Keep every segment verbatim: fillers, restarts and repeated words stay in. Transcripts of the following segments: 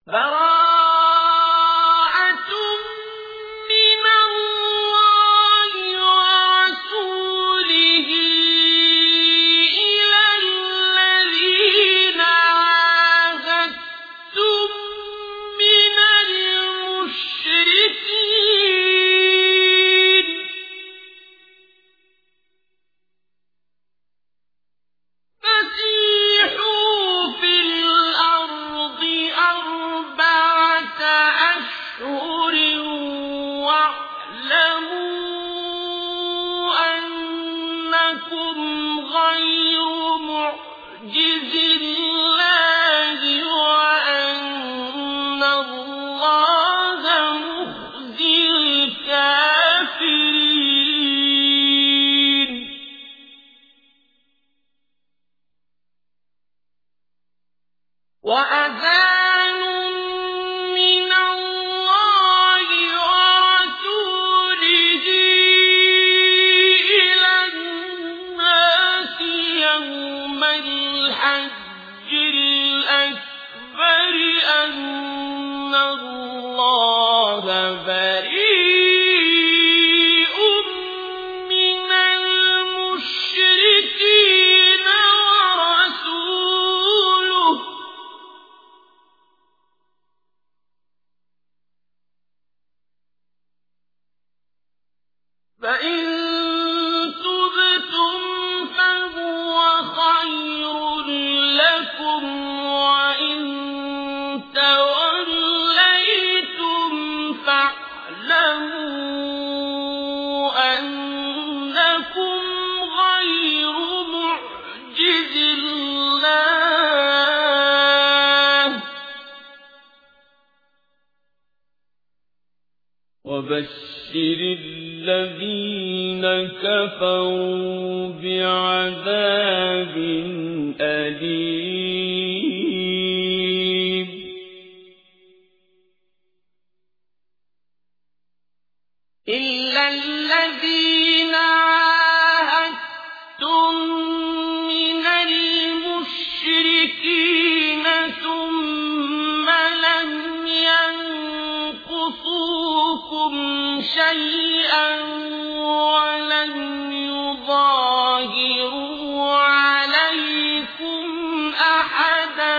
براءة من الله ورسوله إلى الذين عاهدتم من المشركين فسيحوا في الأرض أربعة أشهر واعلموا أنكم غير معجز الله وأن الله مخزي الكافرين. وأذان من الله ورسوله إلى الناس يوم الحج الأكبر أن الله بريء من المشركين ورسوله فإن تبتم فهو خير لكم وإن توليتم فاعلموا أنكم غير معجز الله وبشر الذين كفروا بعذاب أليم. إلا الذين عاهدتم من المشركين ثم لم ينقصوكم شيئا ولم يظاهروا عليكم أحدا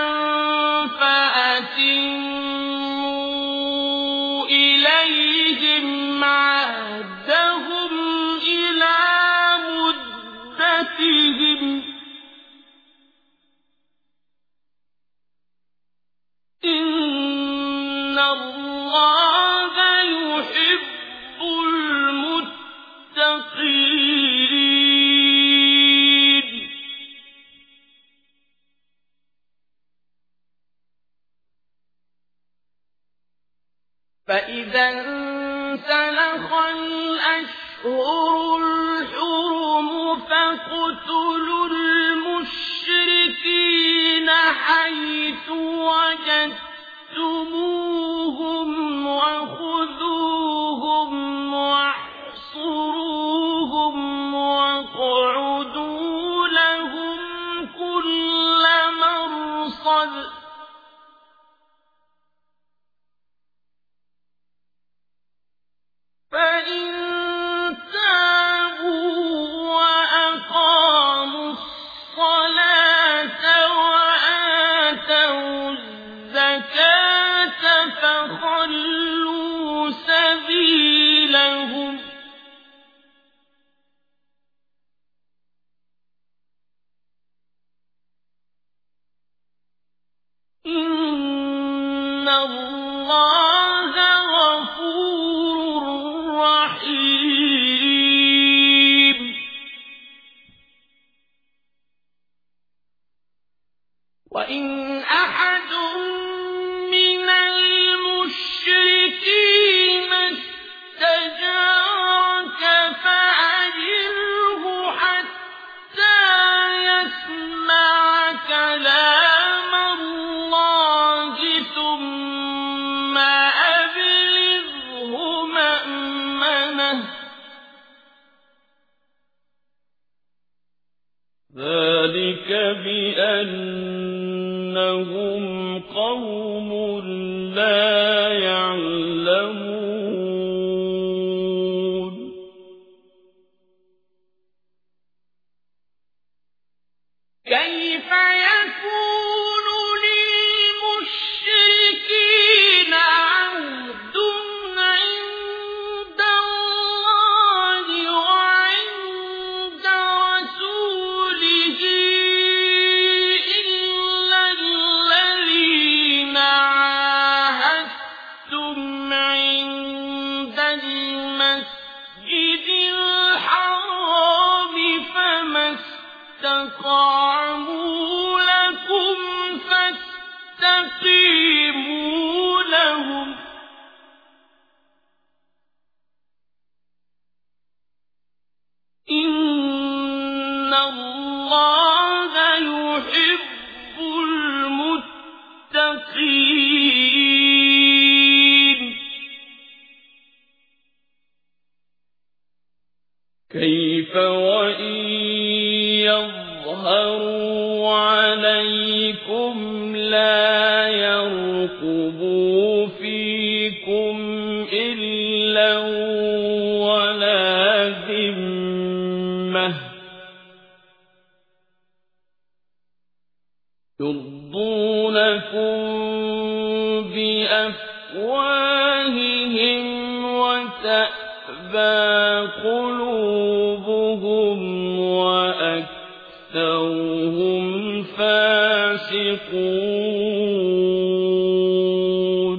فأتموا إليهم عهدهم إلى مدتهم إن الله يحب المتقين. فإذا انسلخ الأشهر الحرم فاقتلوا المشركين حيث وجدتموهم وخذوهم واحصروهم واقعدوا لهم كل مرصد فإن تابوا وأقاموا الصلاة وآتوا الزكاة فخلوا سبيلهم إن الله غفور رحيم. وإن أحد من المشركين استجارك فأجره حتى يسمع كلام الله ثم أبلغه وإن يظهروا عليكم لا يرقبوا فيكم إلا ولا ذمة يرضونكم بأفواههم وتأبى قلوبهم وأكثرهم فاسقون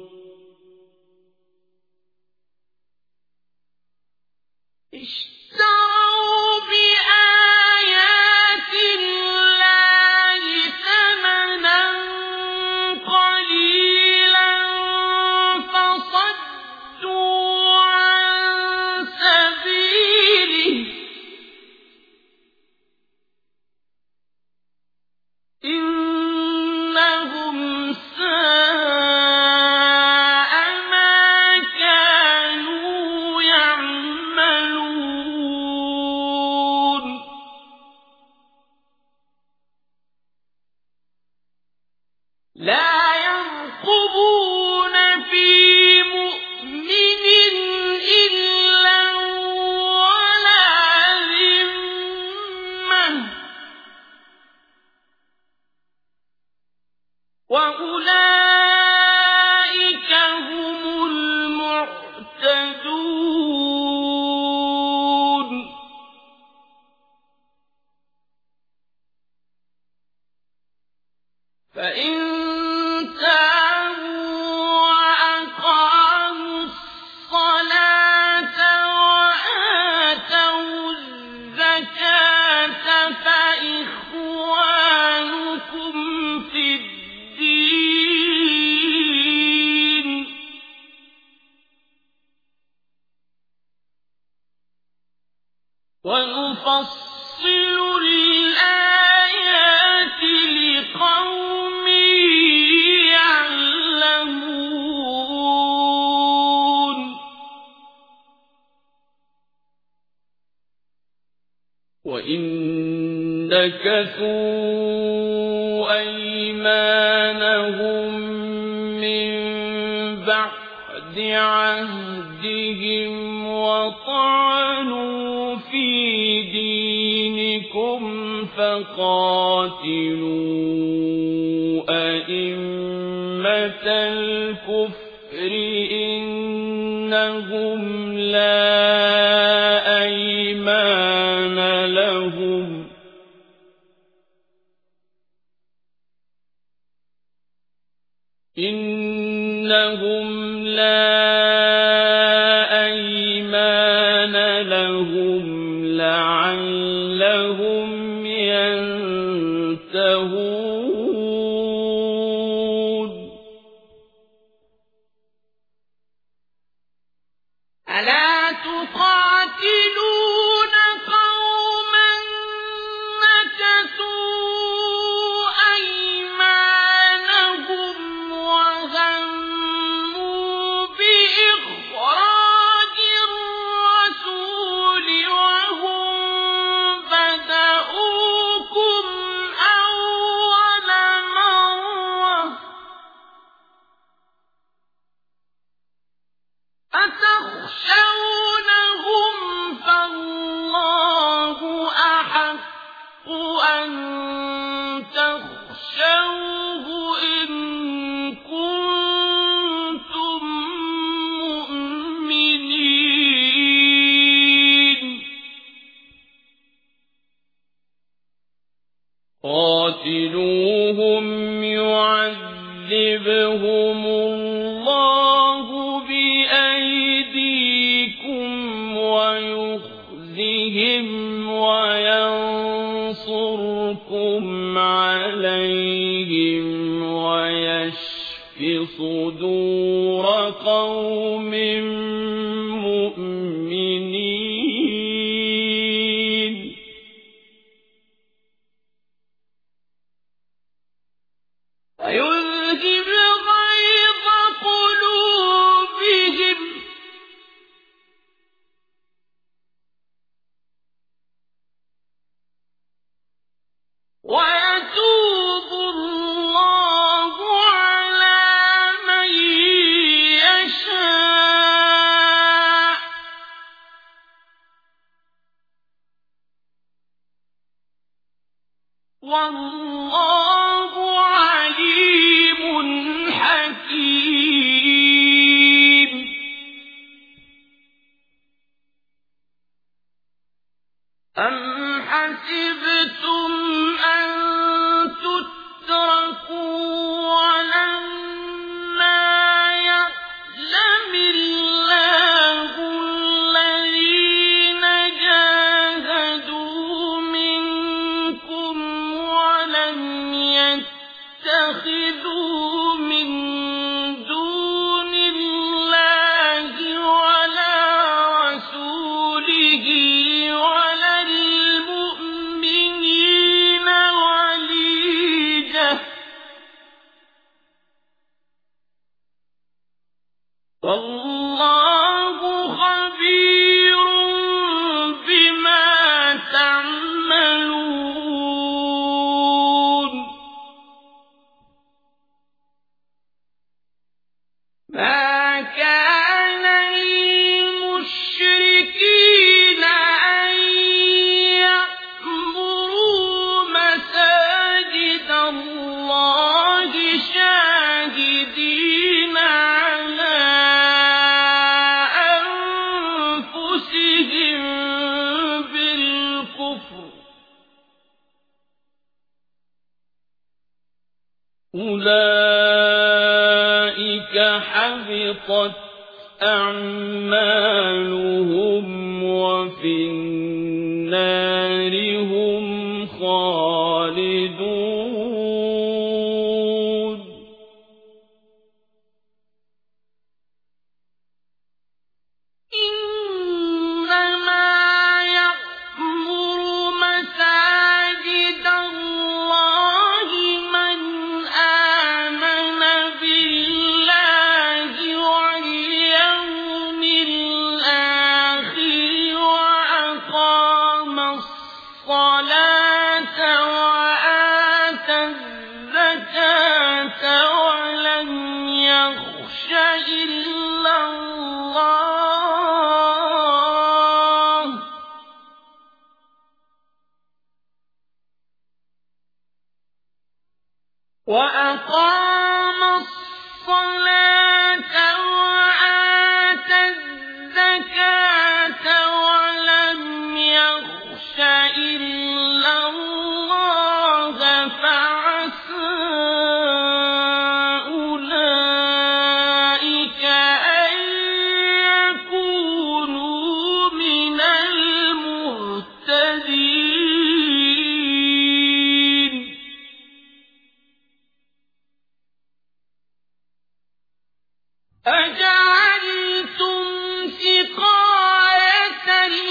اشتروا بآيات الله ثمنا قليلا فصدوا عن سبيله إنهم ساء ما كانوا يعملون لا يرقبون في مؤمن إلا ولا ذمة وأولئك هم المعتدون فإن تابوا وأقاموا الصلاة وآتوا الزكاة فإخوانكم في الدين ونفصل الآيات لقوم يعلمون وإن نكثوا أيمانهم من بعد عهدهم وطعنوا في دينكم فقاتلوا أئمة الكفر إنهم لا أيمان لهم إنهم لا أيمان لهم لعلهم ينتهون ألا تقاتلون قوما نكثوا أيمانهم وهموا بإخراج الرسول وهم بدؤوكم أول مرة أتخشونهم فالله أحق أن تخشوه إن كنتم مؤمنين قاتلوهم يعذبهم الله بأيديكم ويخزهم وينصركم عليهم ويشف صدور قوم مؤمنين ويذهب غيظ قلوبهم. أَحَسِبْتُمْ أَن تُتْرَكُوا وَلَمَّا يَعْلَمِ اللَّهُ الَّذِينَ جَاهَدُوا مِنكُمْ وَلَمْ يَتَّخِذُوا مِن دُونِ اللَّهِ وَلَا رَسُولِهِ وَلَا الْمُؤْمِنِينَ وَلِيجَةً ۚ وَاللَّهُ خَبِيرٌ بِمَا تَعْمَلُونَ. مَا كَانَ لِلْمُشْرِكِينَ أَن يَعْمُرُوا مَسَاجِدَ اللَّهِ شَاهِدِينَ عَلَىٰ أَنفُسِهِم بِالْكُفْرِ ۚ أُولَٰئِكَ حَبِطَتْ أَعْمَالُهُمْ وَفِي النَّارِ هُمْ خَالِدُونَ. إِنَّمَا يَعْمُرُ مَسَاجِدَ اللَّهِ مَنْ آمَنَ بِاللَّهِ وَالْيَوْمِ الْآخِرِ وَأَقَامَ الصَّلَاةَ وَآتَى الزَّكَاةَ وَلَمْ يَخْشَ إِلَّا اللَّهَ ۖ وَأَقَامَ الصَّلَاةَ وَآتَى الزَّكَاةَ وَلَمْ يَخْشَ إِلَّا اللَّهَ فَعَسَىٰ أُولَٰئِكَ أَن يَكُونُوا مِنَ الْمُهْتَدِينَ. أَجَعَلْتُمْ سِقَايَةَ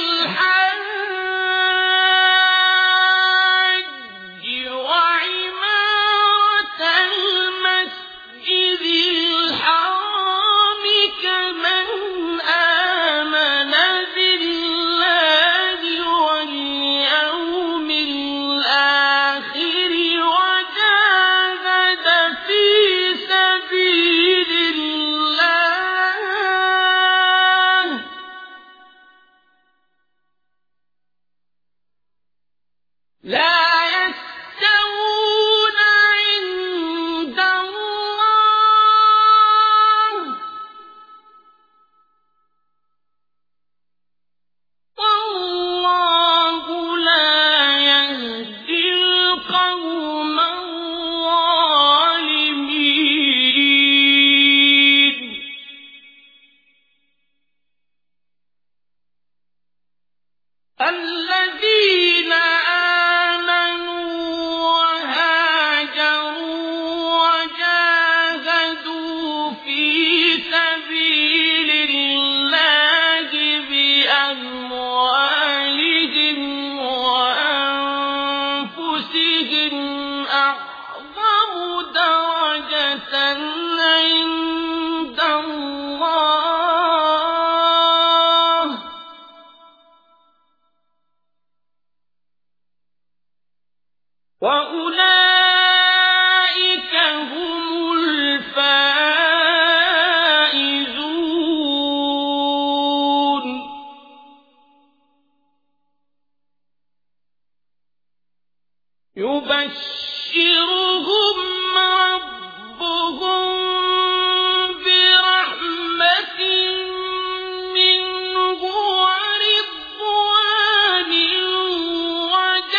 الْحَاجِّ وَعِمَارَةَ الْمَسْجِدِ الْحَرَامِ كَمَنْ آمَنَ بِاللَّهِ وَالْيَوْمِ الْآخِرِ وَجَاهَدَ فِي سَبِيلِ اللَّهِ ۚ لَا يَسْتَوُونَ عِندَ اللَّهِ ۗ وَاللَّهُ لَا يَهْدِي الْقَوْمَ الظَّالِمِينَ. الَّذِينَ آمَنُوا وَهَاجَرُوا وَجَاهَدُوا فِي سَبِيلِ اللَّهِ بِأَمْوَالِهِمْ وَأَنفُسِهِمْ أَعْظَمُ دَرَجَةً عِندَ اللَّهِ ۗ وَأُولَٰئِكَ هُمُ الْفَائِزُونَ. يُبَشِّرُهُمْ رَبُّهُم بِرَحْمَةٍ مِّنْهُ وَرِضْوَانٍ وَجَنَّاتٍ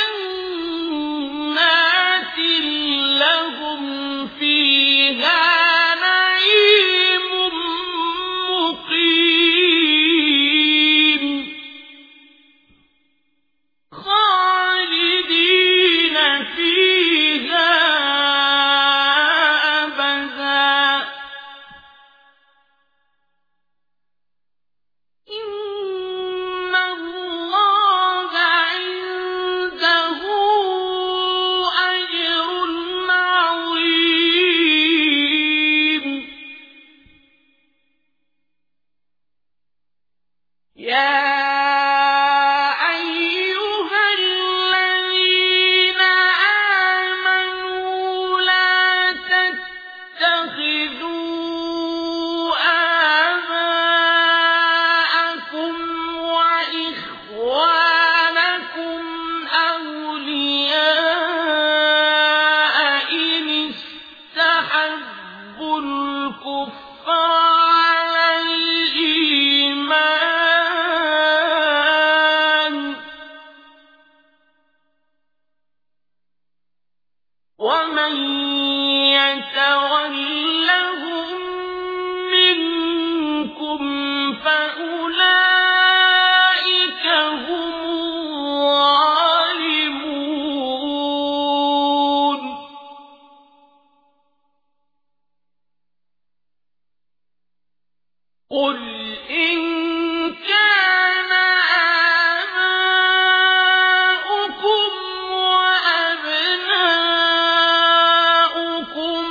قل إن كان آباؤكم وأبناؤكم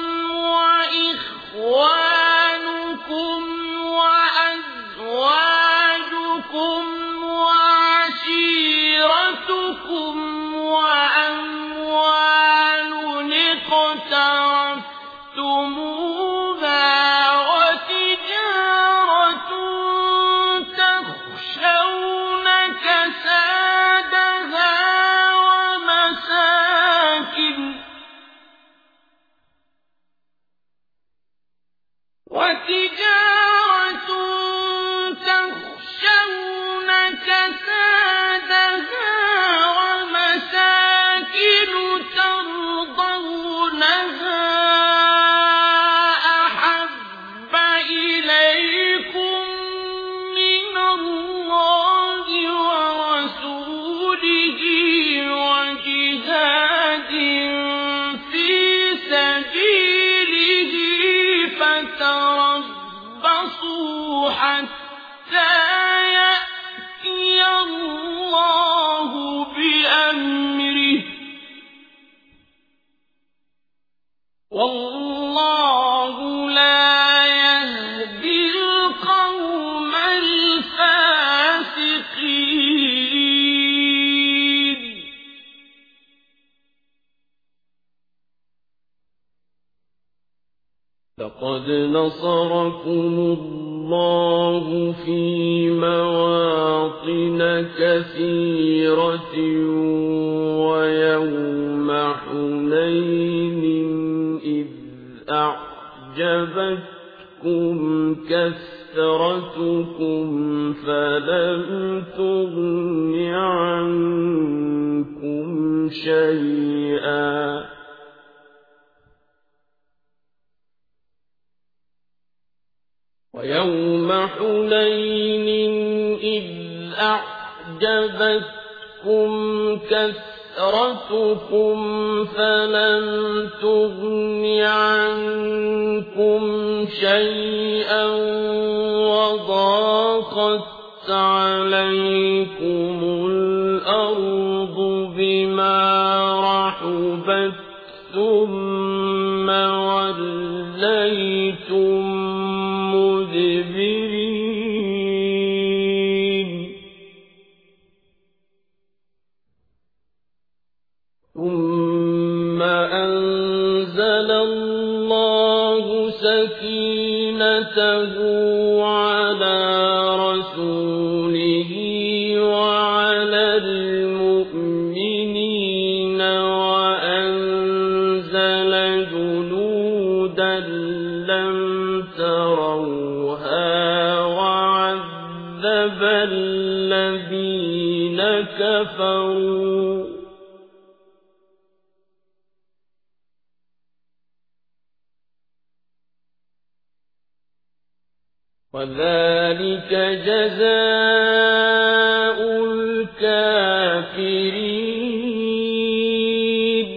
وإخوانكم وأزواجكم وعشيرتكم وأموال اقترفتموها وتجارة تخشون كسادها ومساكن وتجارة تخشون كسادها ومساكن ترضونها أحب إليكم من الله ورسوله وجهاد في سبيله فتربصوا حتى يأتي الله بأمره والله لا يهدي القوم الفاسقين. لقد نصركم الله في مواطن كثيرة ويوم حنين إذ أعجبتكم كثرتكم فلم تغن عنكم شيئا ويوم حنين إذ أعجبتكم كثرتكم فلم تغن عنكم شيئا وضاقت عليكم الأرض بما رحبت ثم وليتم مدبرين. ثم أنزل الله سكينته على رسوله وعلى المؤمنين وأنزل جنودا لم تروها وعذب الذين كفروا وذلك جزاء الكافرين.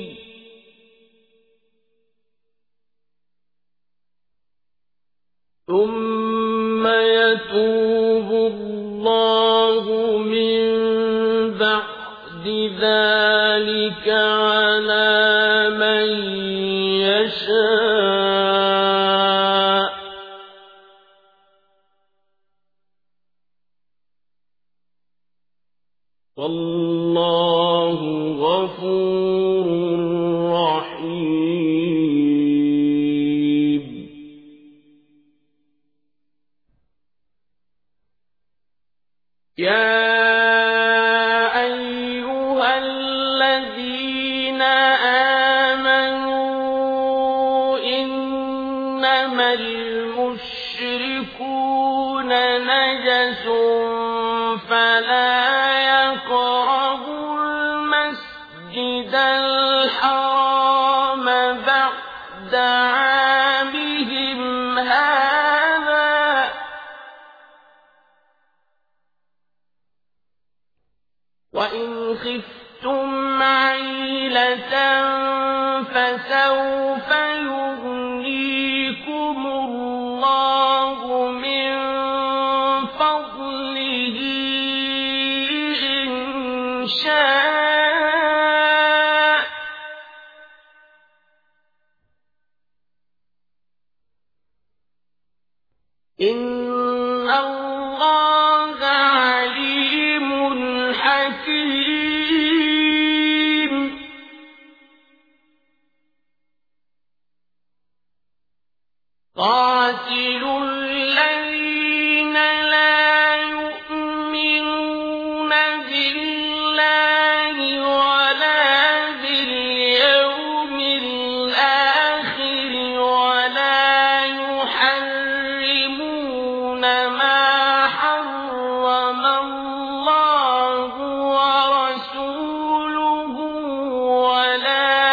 ثم يتوب الله من بعد ذلك على من يشاء والله غفور رحيم. يا أيها الذين آمنوا إنما المشركون نجس فلا يقربوا المسجد الحرام بعد عامهم هذا وإن خفتم عيلة فسوف يغنيكم الله من إن الله عليم حكيم قاتلوا الذين لا يؤمنون بالله ولا باليوم الآخر ولا يحرمون ما حرم الله ورسوله ولا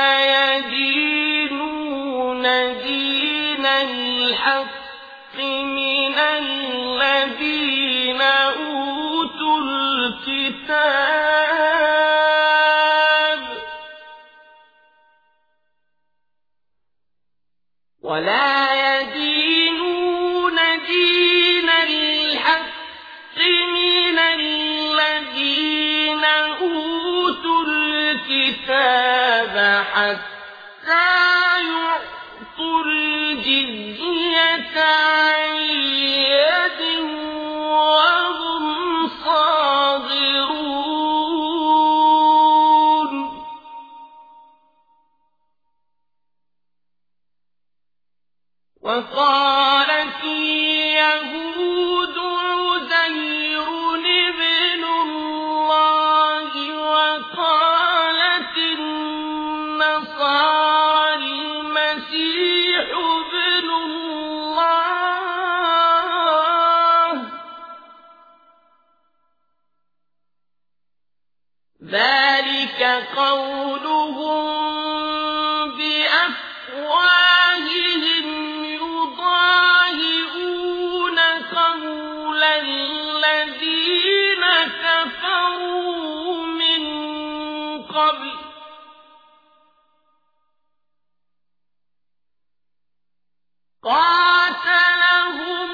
يدينون دين الحق من الذين أوتوا الكتاب ولا يدينون دين الحق من الذين أوتوا الكتاب حتى يعطوا الجزية عن يد وهم صاغرون وقالت اليهود عزير ابن الله وقالت النصارى المسيح ابن الله ذلك قولهم بأفواههم يضاهئون قول الذين كفروا من قبل قاتلهم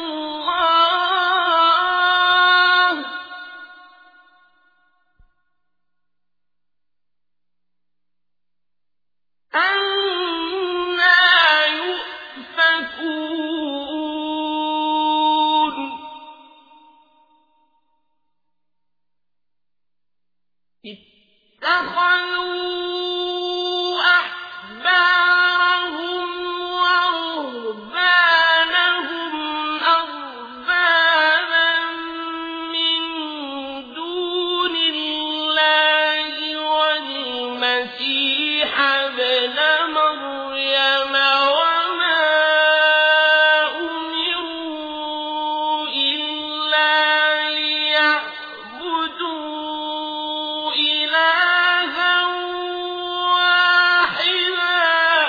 الله أنى يؤفكون اتخذوا أحبارهم ورهبانهم أربابا من دون الله والمسيح ابن مريم وما أمروا إلا ليعبدوا إلها واحدا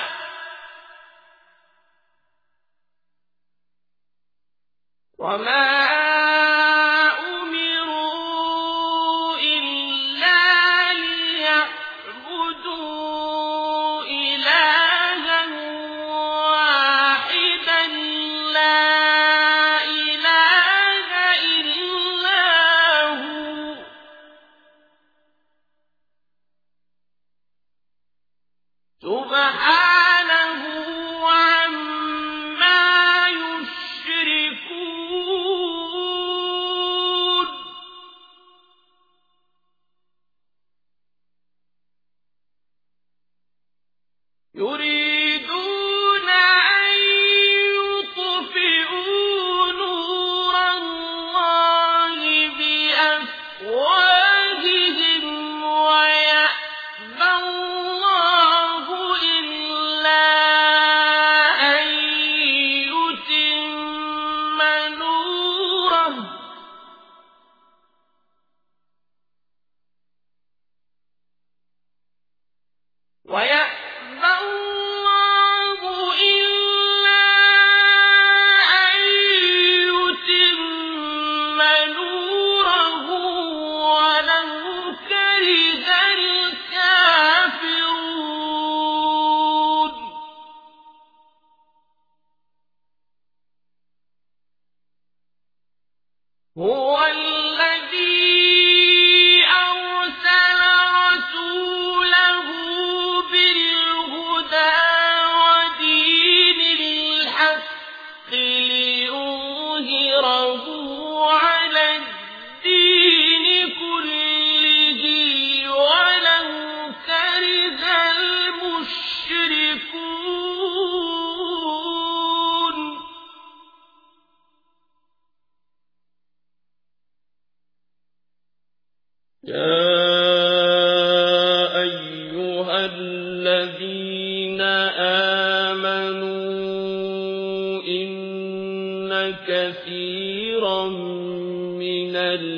وما أمروا إلا ليعبدوا إلها واحدا لا إله إلا هو سبحانه عما يشركون يريدون أن يطفئوا نور الله بأفواههم ويأبى الله إلا أن يتم نوره ويأبى الله إلا أن يتم نوره ولو كره الكافرون هو الذي أرسل رسوله بالهدى ودين الحق ليظهره ليظهره على الدين كله ولو كره المشركون يا أيها الذين آمنوا إن كثيرا من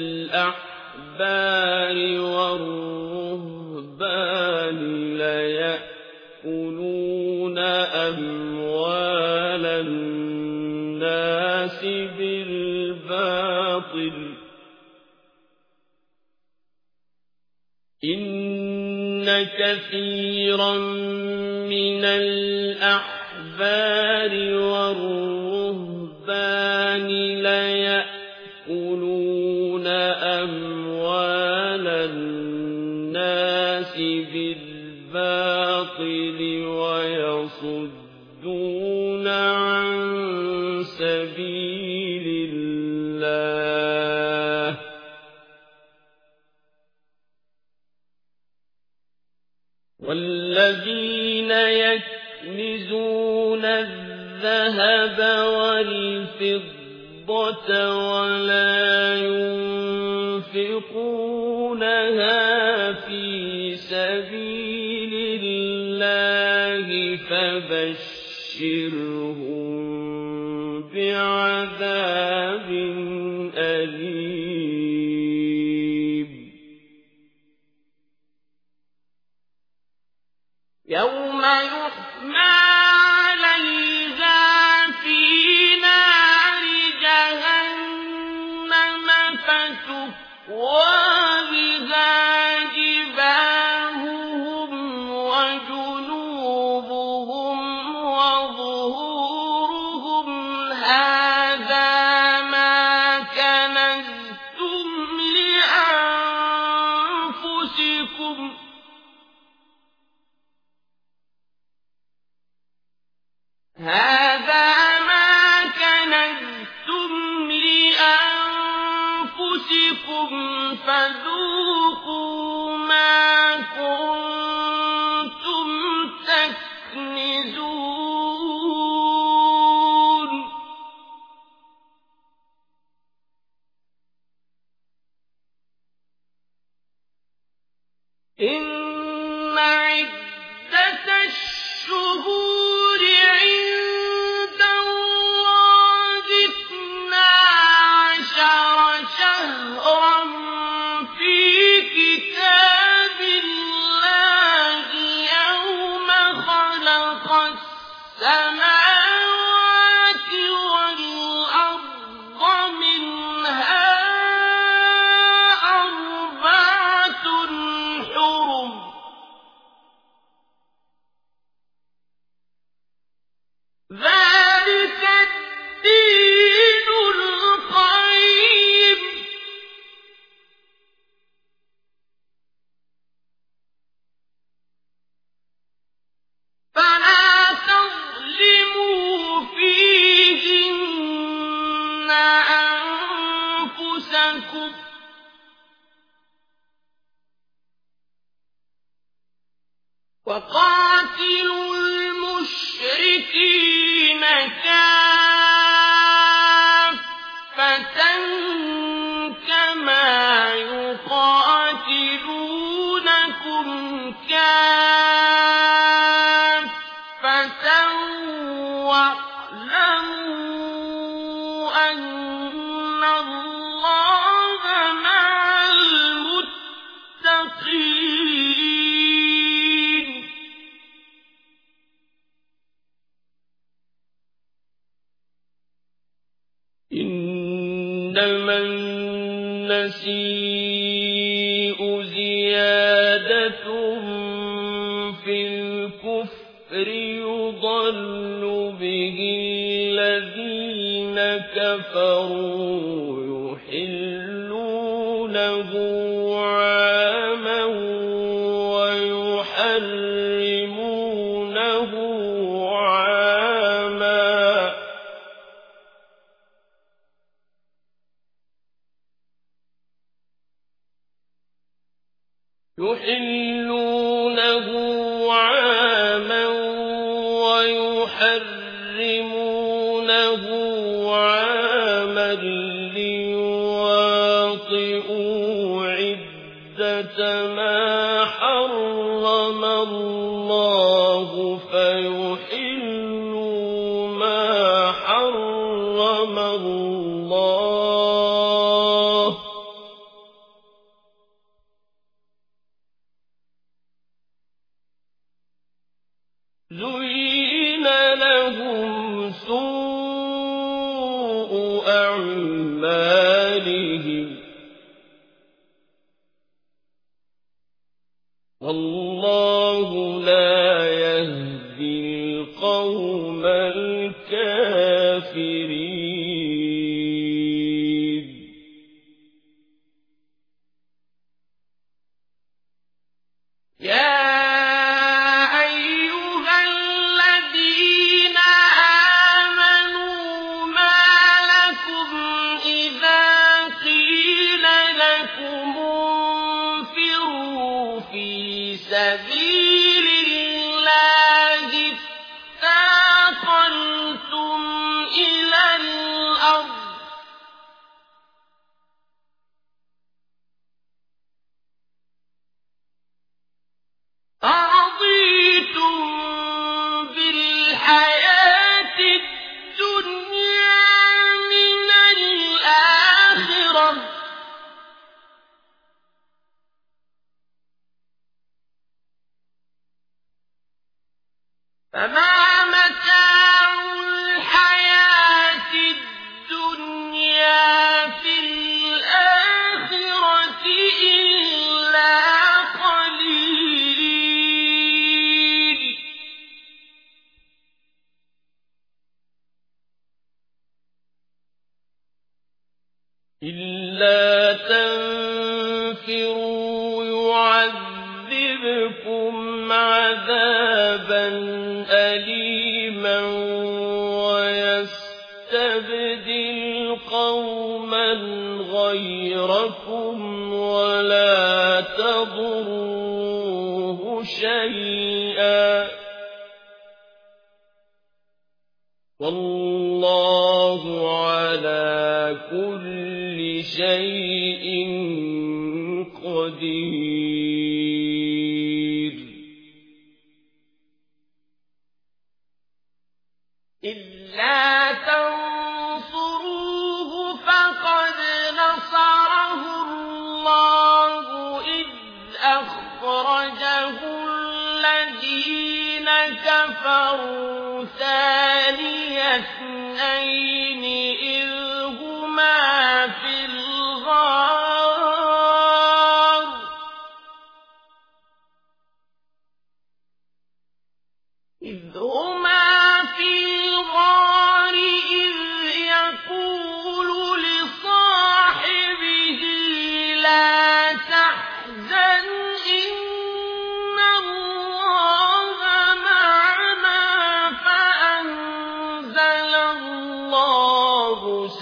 الأحبار والرهبان ليأكلون أموال الناس بالباطل إن كثيرا من الأحبار والرهبان ليأكلون أموال الناس بالباطل ويصدون عن سبيل الله والذين يكنزون الذهب والفضة ولا ينفقونها في سبيل الله فبشرهم بعذاب أليم يوم يحمى عليها في نار جهنم فتكوى بها جباههم وجنوبهم وظهورهم هذا ما كنزتم لأنفسكم هذا ما كنزتم لأنفسكم فذوقوا ما كنتم تكنزون إن عدة الشهور عند الله اثنا عشر شهرا في كتاب الله يوم خلق السماوات والأرض منها أربعة حرم ذلك الدين القيم فلا تظلموا فيهن أنفسكم وقاتلوا المشركين كافة كما يقاتلونكم كافة واعلموا أن الله مع المتقين إنما النسيء زيادة في الكفر يضل به الذين كفروا يحلونه عاما ويحرمونه عاما يحلونه عاما ويحرمونه عاما ليواطئوا عدة ما حرم الله فيحلوا ما حرم الله زين لهم سوء أعمالهم والله لا يهدي القوم الكافرين يا سبيل الله اثاقلتم إلى الأرض أرضيتم بالحياة الدنيا من الآخرة فما متاع الحياة الدنيا في الآخرة إلا قليل إلا تنفروا يعذبكم عذابا أليما ويستبدل قوما غيركم ولا تضروه شيئا والله على كل شيء قدير إلا تنصروه فقد نصره الله إذ أخرجه الذين كفروا ثاني اثنين إذ هما في الغار إذ هما في الغار إذ يقول لصاحبه لا تحزن إن الله معنا فأنزل الله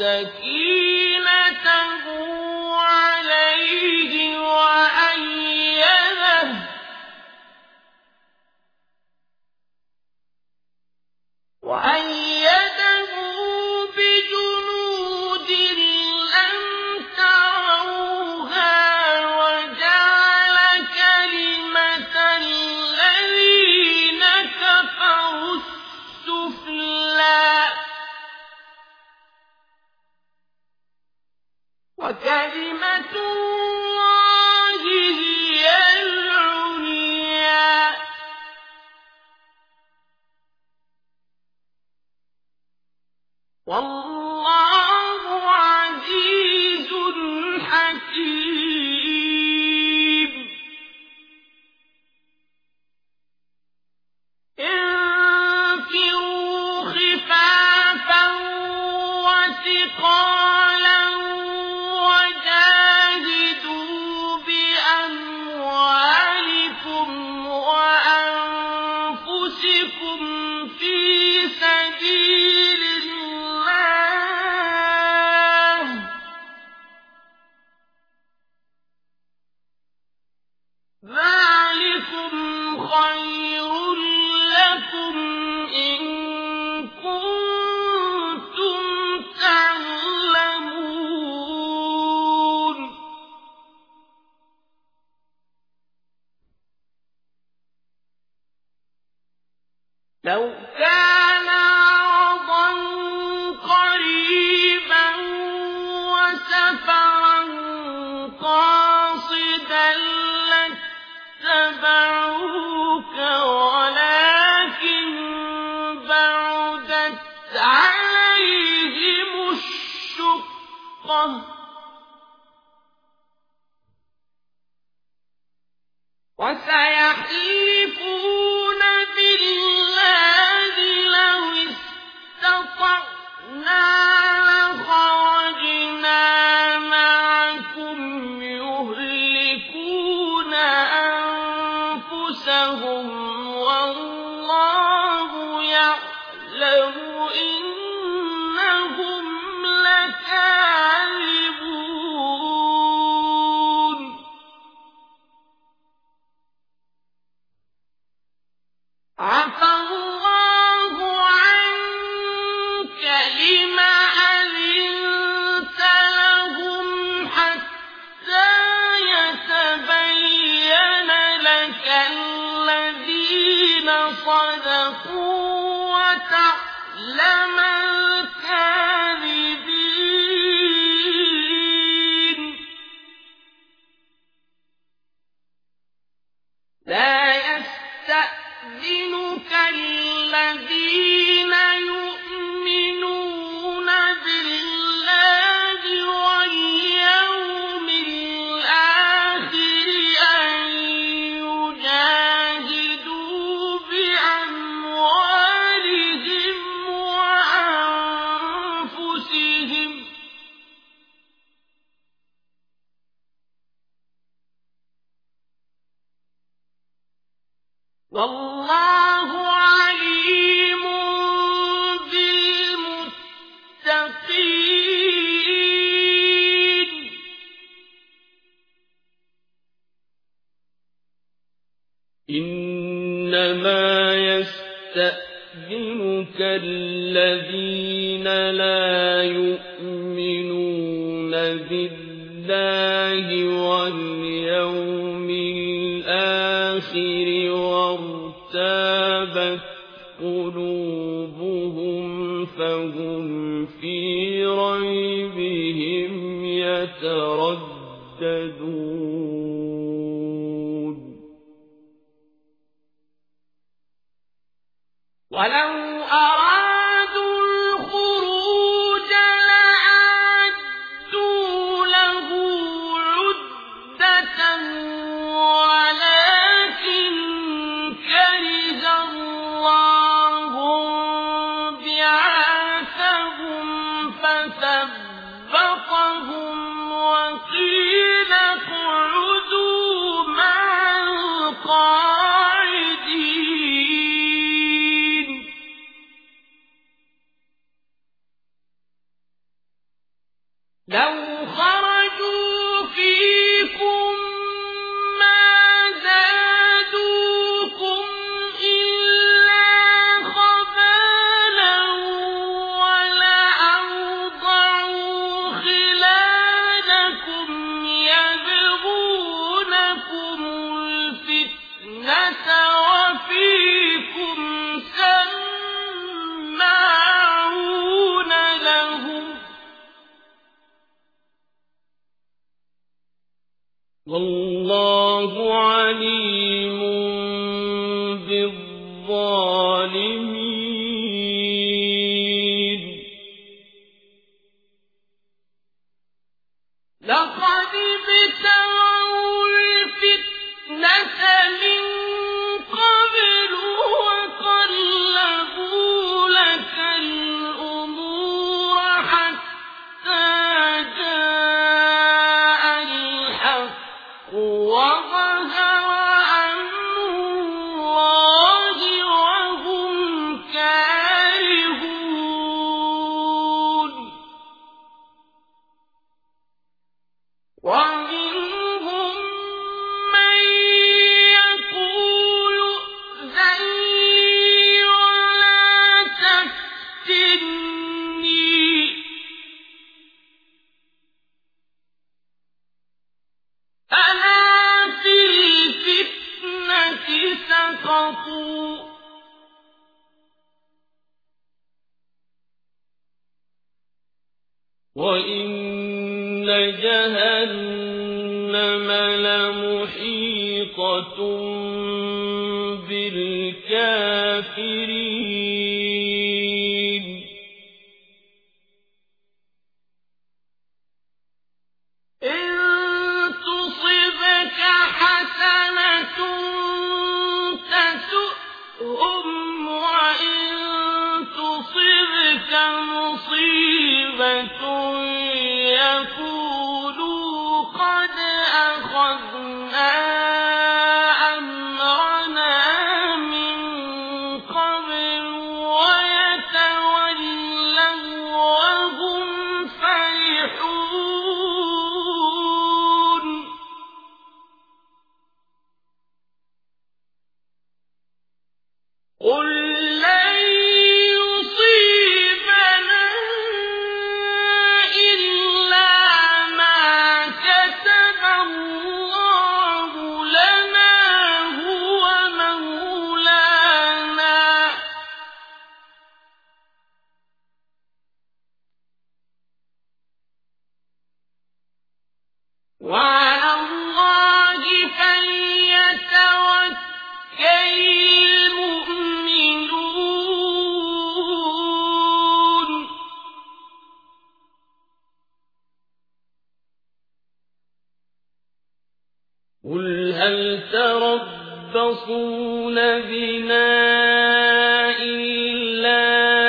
سكينته عليه وأيده وأيده بجنود لم تروها وجعل كلمة الذين كفروا السفلى وكلمة الله هي العليا والله عزيز حكيم انفروا خفافا وثقالا وجاهدوا بأموالكم وأنفسكم في سبيل الله اتبعوك ولكن بعدت عليهم الشقة وسيحلفون بالله لو استطعنا لخرجنا معكم يهلكون أنفسهم والله يعلم إنهم لكاذبون عفى الله عنك لم أذنت لهم حتى يتبين لك الذين صدقوا وتعلم الكاذبين لا يستأذنك الذين يؤمنون بالله واليوم الآخر أن يجاهدوا بأموالهم وأنفسهم والله عليم بالمتقين إنما يستأذنك الذين لا يؤمنون بالله واليوم الآخر وارتابت قلوبهم فهم في ريبهم يترددون ولو أرادوا الخروج لأعدوا له عدة ولكن كره الله بعاثهم فثبطهم وقيل اقعدوا مع القاعدين لو خرجوا فيكم ما زادوكم إلا خبالا ولأوضعوا خلالكم يبغونكم الفتنة وفيكم سماعون لهم والله عليم بالظالمين لقد ابتغوا الفتنة من قبل وقلبوا لك الأمور حتى جاء الحق وظهر أمر الله وهم كارهون ومنهم من يقول ائذن ولا تفتني ألا في الفتنة سقطوا وإن جهنم لمحيطة محيطة بالكافرين إن تصبك حسنة تسؤهم وإن تصبك مصيبة يقولوا قد أخذنا أمرنا من قبل ويتولوا وهم فرحون قل لن يصيبنا إلا ما كتب الله لنا هو مولانا وعلى الله فليتوكل المؤمنون قل هل تربصون بنا إلا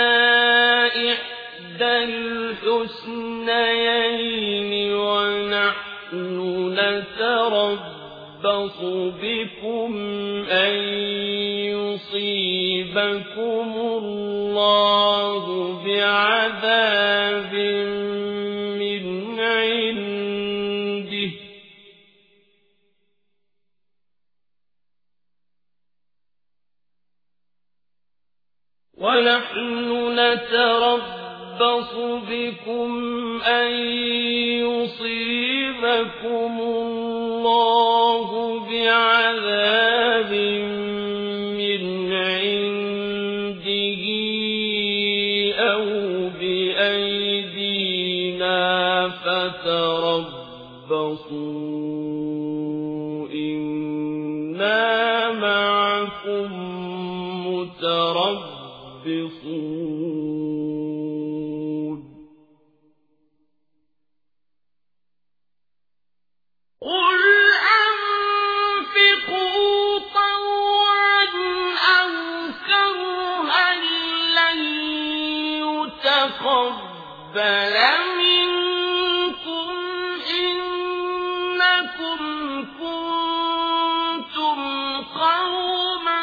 إحدى الحسنيين ونحن نتربص بكم أن يصيبكم الله بعذاب من عنده ونحن نتربص بكم أن يصيبكم الله بعذاب من عنده أو بأيدينا فتربصوا إنا معكم متربصون قل أنفقوا طوعا أو كرها لن يتقبل منكم إنكم كنتم قوما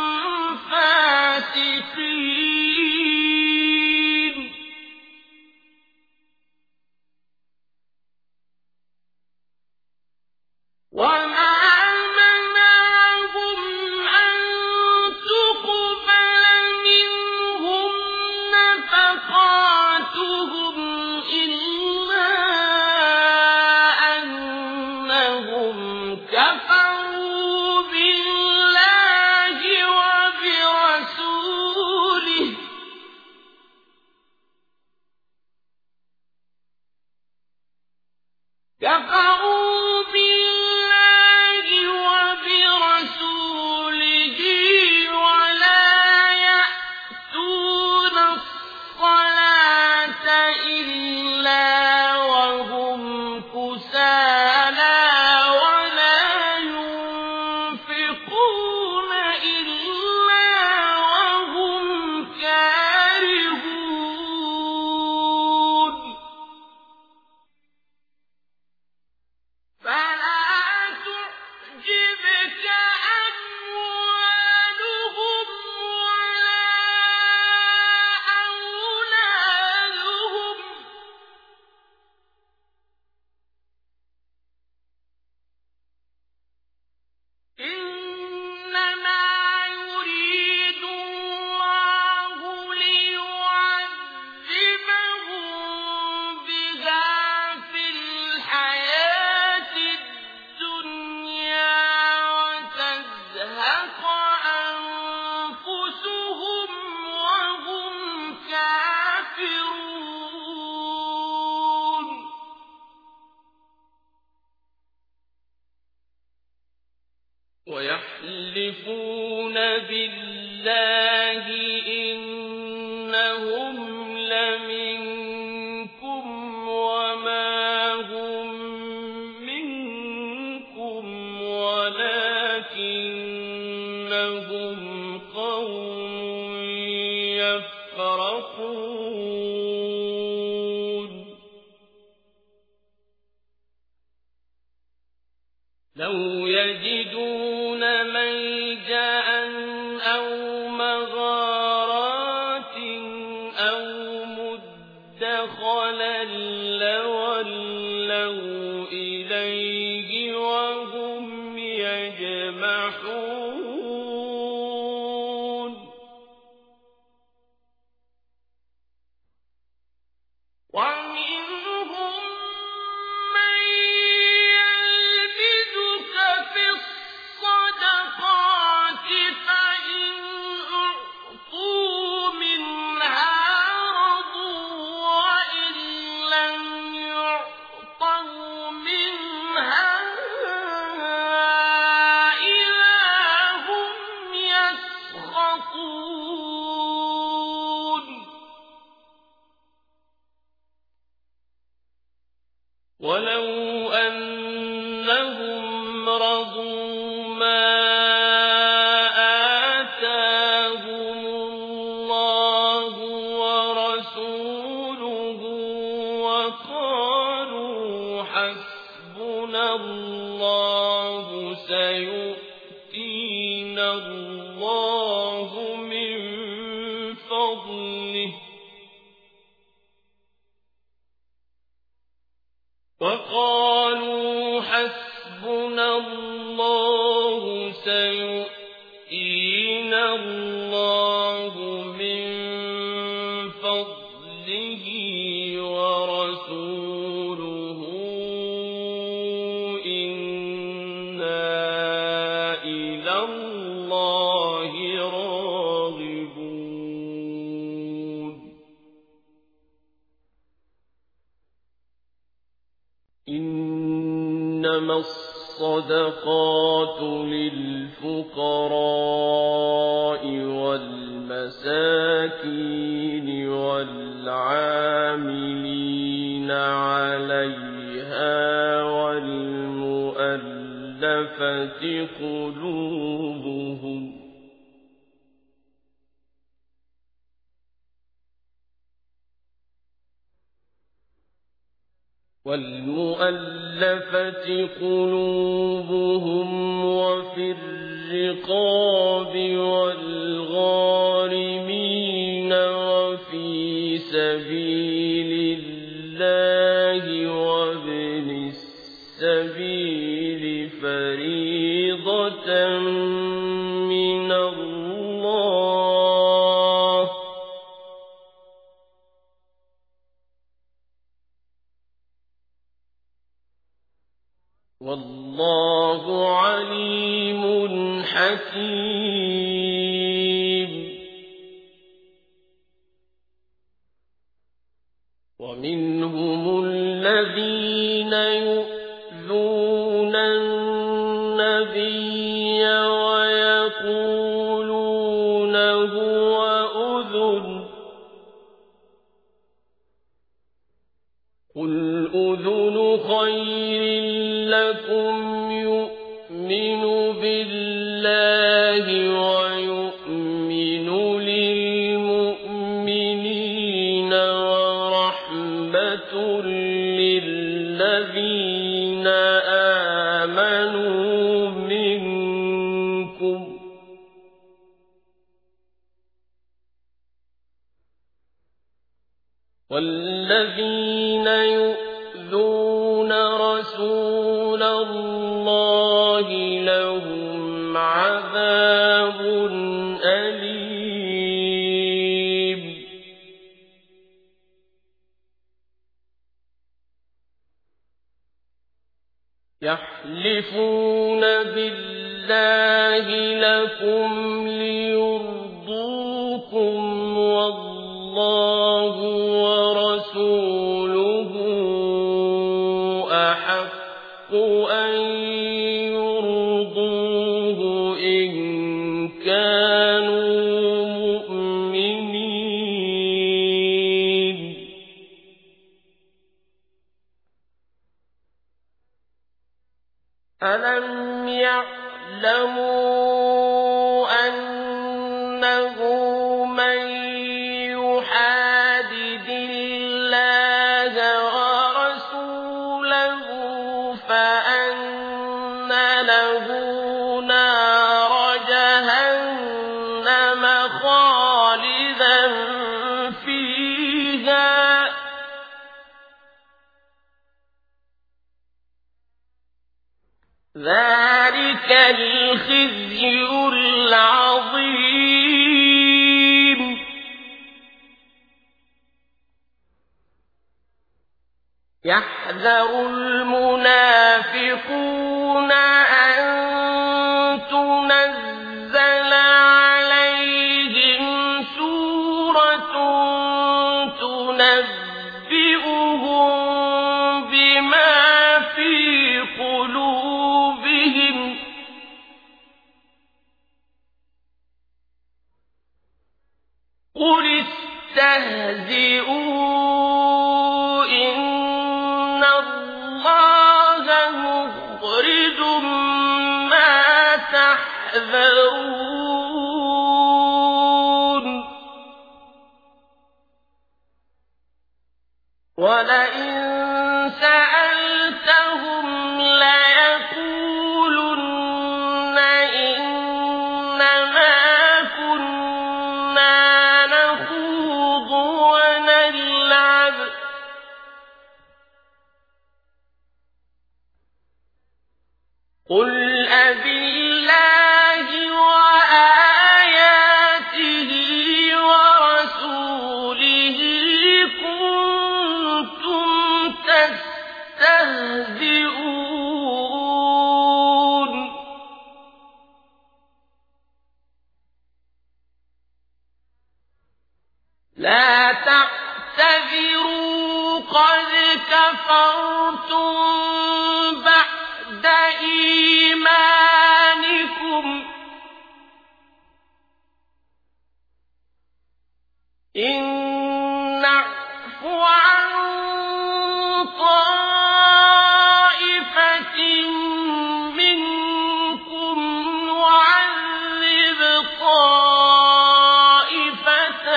فاسقين وما منعهم أن تقبل منهم نفقاتهم إلا أنهم كفروا بالله وبرسوله كفروا بالله وبرسوله ولا يأتون الصلاة إلا وهم كسالى ولا ينفقون إلا وهم كارهون. يحلفون بالله إنهم لمنكم وما هم منكم ولكنهم قوم يفرقون لو يجدون ملجأ أو مغارات أو مدخلا لولوا إليه وهم يجمحون ومنهم من يلمزك في الصدقات فإن أعطوا منها رضوا وإن لم يعطوا منها إذا هم يسخطون ولو أنهم رضوا ما آتاهم الله ورسوله وقالوا حسبنا الله سيؤتينا الله من فضله وقالوا حسبنا الله سيؤتينا الله من فضله ورسوله إنا إلى الله راغبون إنما الصدقات للفقراء والمساكين والعاملين عليها والمؤلفة قلوبهم والمؤلفة قلوبهم وفي الرقاب والغارمين وفي سبيل الله وابن السبيل فريضة من الله والله عليم حكيم ومنهم الذين يؤذون النبي ويقولون هو أذن قل أذن خير لكم يؤمن بالله ويؤمن للمؤمنين ورحمة للذين آمنوا منكم والذين يؤذون رسول الله لهم عذاب أليم يحلفون بالله لكم ليرضوكم والله ورسوله أحق أن يرضوه إن ألم يعلموا أنه من يحادد الله ورسوله فأن له نار جهنم خالدا فيها ذلك الخزي العظيم. يحذر المنافقون أن تنزل عليهم سورة تنبئهم بما في قلوبهم قل استهزئوا إن الله مخرج ما تحذرون ولئن سألتهم ليقولن إنما كنا نخوض ونلعب قل أبالله وآياته ورسوله كنتم تستهزئون لا تعتذروا قد كفرتم بعد إيمانكم إن نعف عن طائفة منكم نعذب طائفة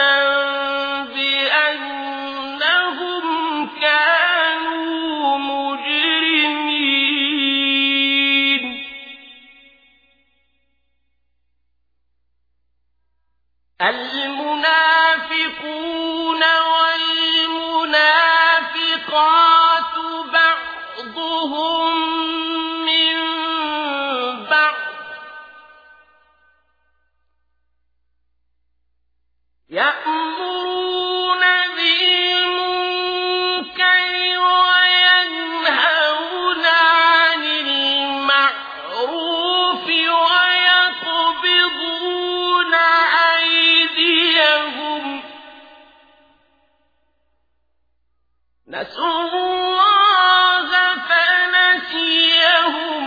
بأنهم كانوا مجرمين المنافقون والمنافقات بعضهم من بعض يأمرون بالمنكر وينهون عن المعروف ويقبضون أيديهم نسوا الله فنسيهم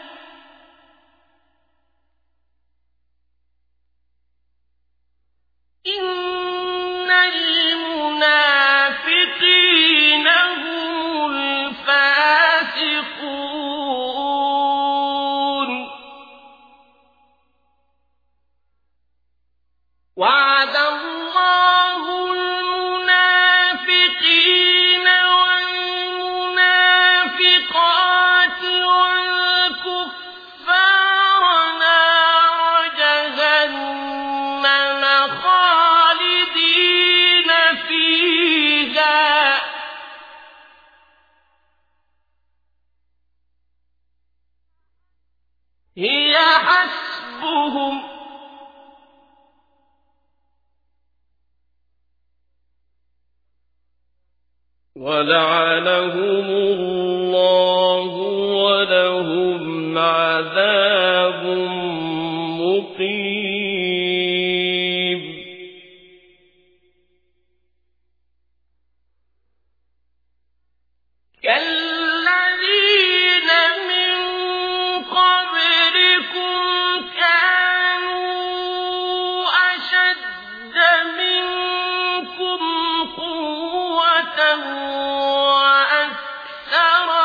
إن المنافقين هم الفاسقون وعد الله المنافقين والمنافقات والكفار نار جهنم خالدين فيها هي حسبهم ولعنهم الله ولهم عذاب مقيم كالذين من قبلكم كانوا أشد منكم قوة وأكثر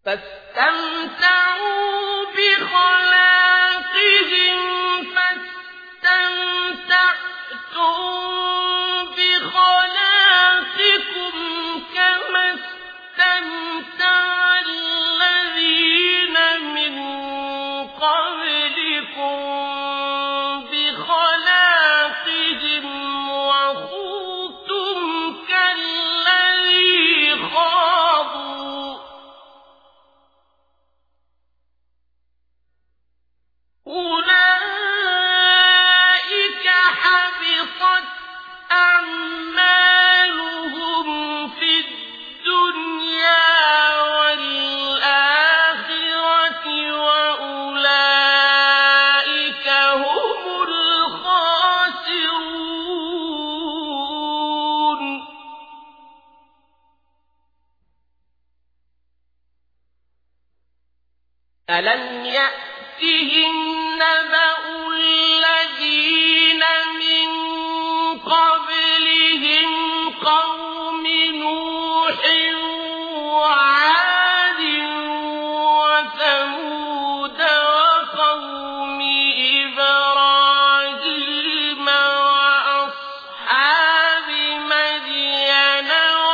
فاستمتعوا بخلاقهم فاستمتعتم بخلاقكم كما استمتع الذين من قبلكم بخلاقهم وخضتم كالذي خاضوا أولئك حبطت أعمالهم في الدنيا والآخرة وأولئك هم الخاسرون ألم يأتهم نبأ الذين من قبلهم قوم نوح وعاد وثمود وقوم إبراهيم وأصحاب مدين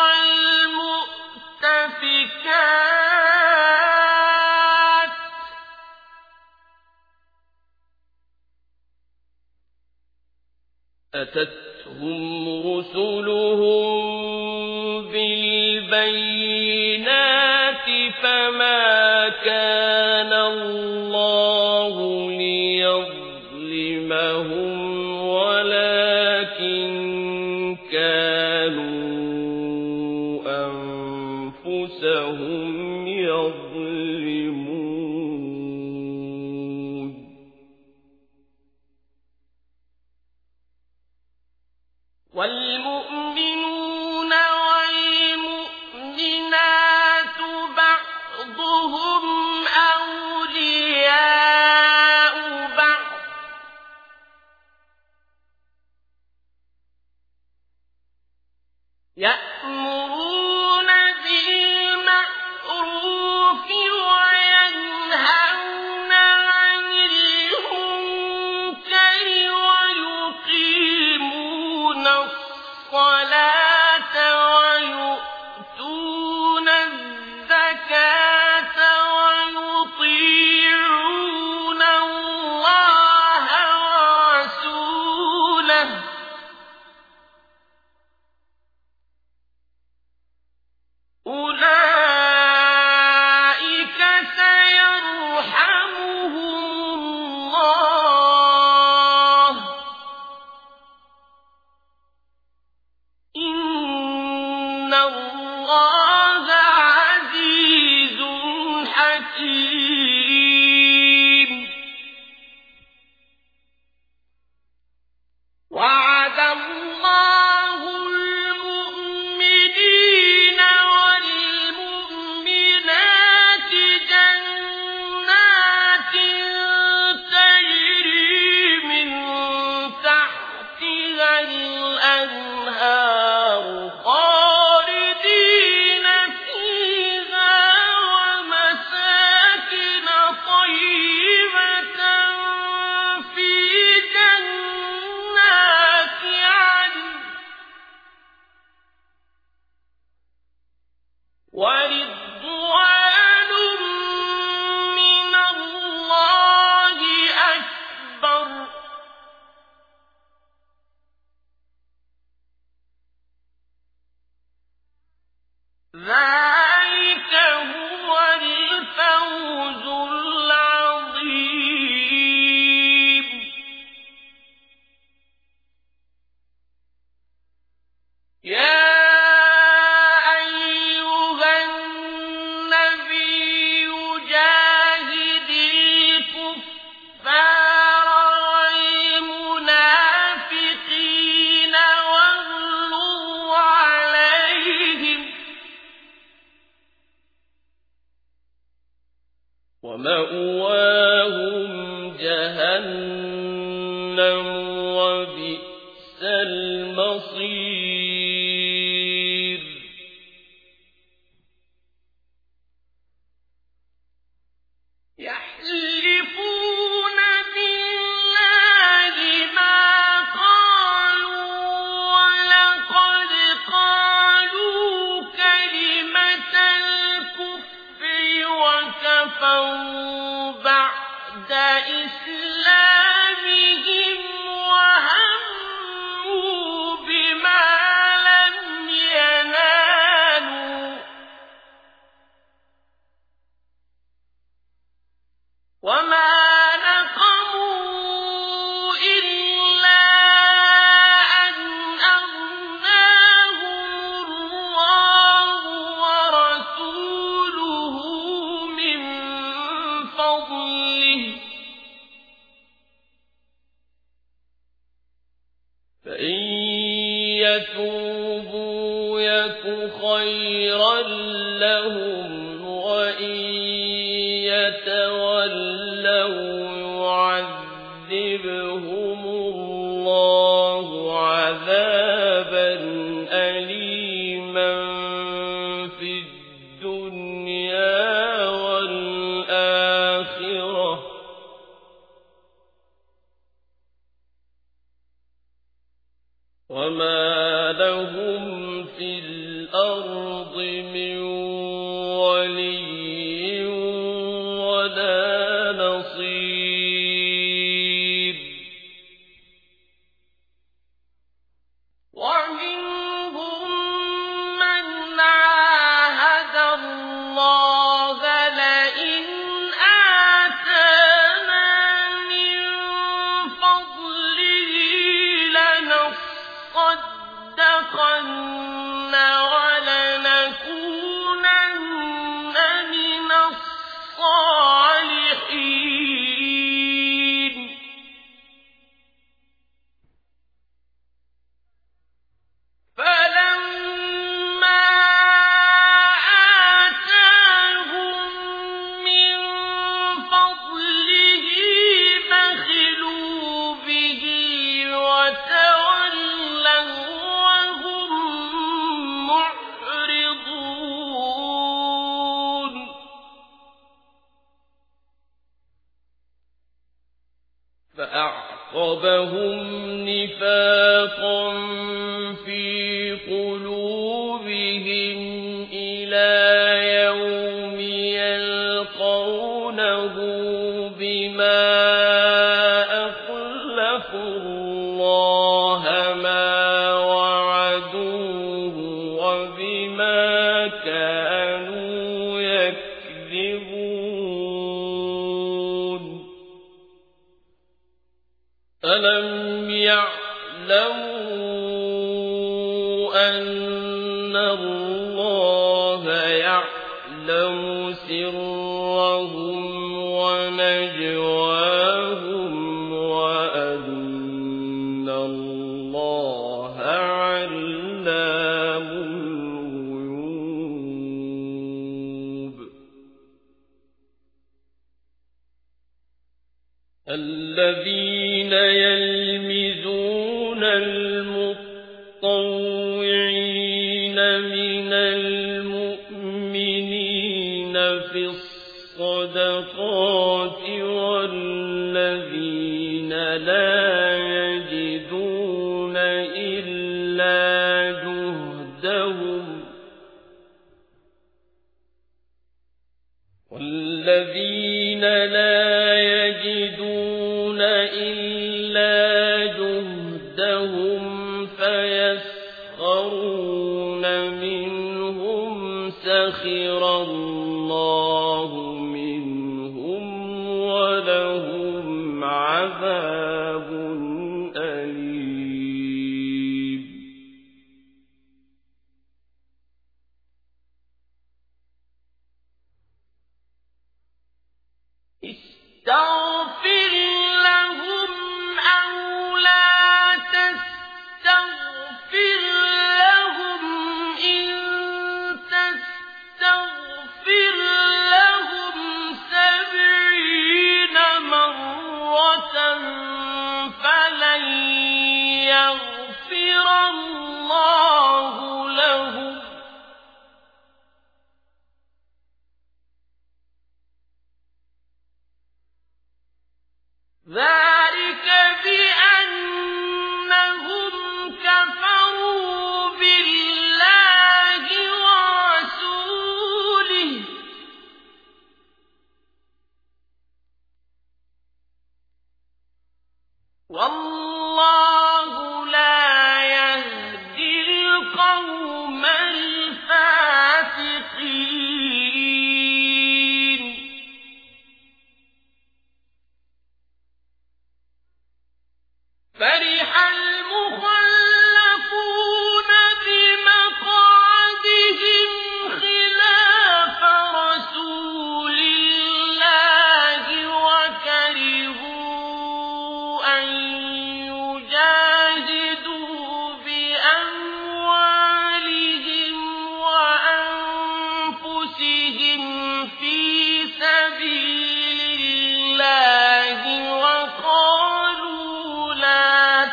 والمؤتفكات أتتهم رسلهم بالبينات فما كان الله ليظلمهم ولكن كانوا أنفسهم يظلمون والمؤمنون والمؤمنات بعضهم أولياء بعض يأمرون بالمعروف وينهون عن المنكر ويقيمون الصلاة ويؤتون الزكاة ويطيعون الله ورسوله أولئك سيرحمهم الله إن الله عزيز حكيم وعد الله المؤمنين والمؤمنات جنات تجري من تحتها الأنهار خالدين فيها ومساكن طيبة في جنات عدن ورضوان من الله أكبر ذلك هو الفوز العظيم يا أيها النبي جاهد الكفار والمنافقين واغلظ عليهم ومأواهم جهنم وبئس المصير. بعد إسلامهم وهموا بما لم ينالوا وما فإن يتوبوا يك خيرا لهم وإن يتولوا يعذبهم الله عذابا أليما في الدنيا والآخرة وما لهم في الأرض من ولي ولا نصير ومنهم من عاهد الله لئن آتانا من فضله لنصدقن ولنكونن من الصالحين فلما آتاهم من فضله بخلوا به وتولوا وهم معرضون فأعقبهم نفاقا في قلوبهم إلى يوم يلقونه بما أخلفوا الله ما وعدوه وبما كانوا يكذبون ألم يعلموا أن الله يعلم سرهم ونجواهم وأن الله علام الغيوب الذين يلمزون المطوعين من المؤمنين في الصدقات والذين لا يجدون إلا جهدهم والذين لا يجدون إلا جهدهم فيسخرون منهم سخر الله منهم ولهم عذاب أليم استغفر لهم أو لا تستغفر لهم إن تستغفر لهم سبعين مرة فلن يغفر الله لهم ذلك بأنهم كفروا بالله ورسوله في سبيل الله وقالوا لا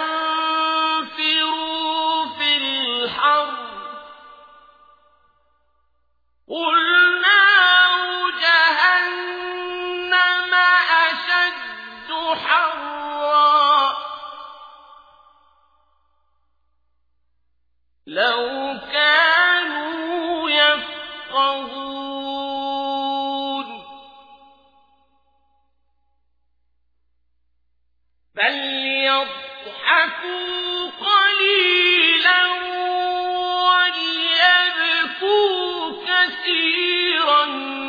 تنفروا في الحر قل نار جهنم أشد حرا لو كانوا يفقهون فليضحكوا قليلا وليبكوا كثيرا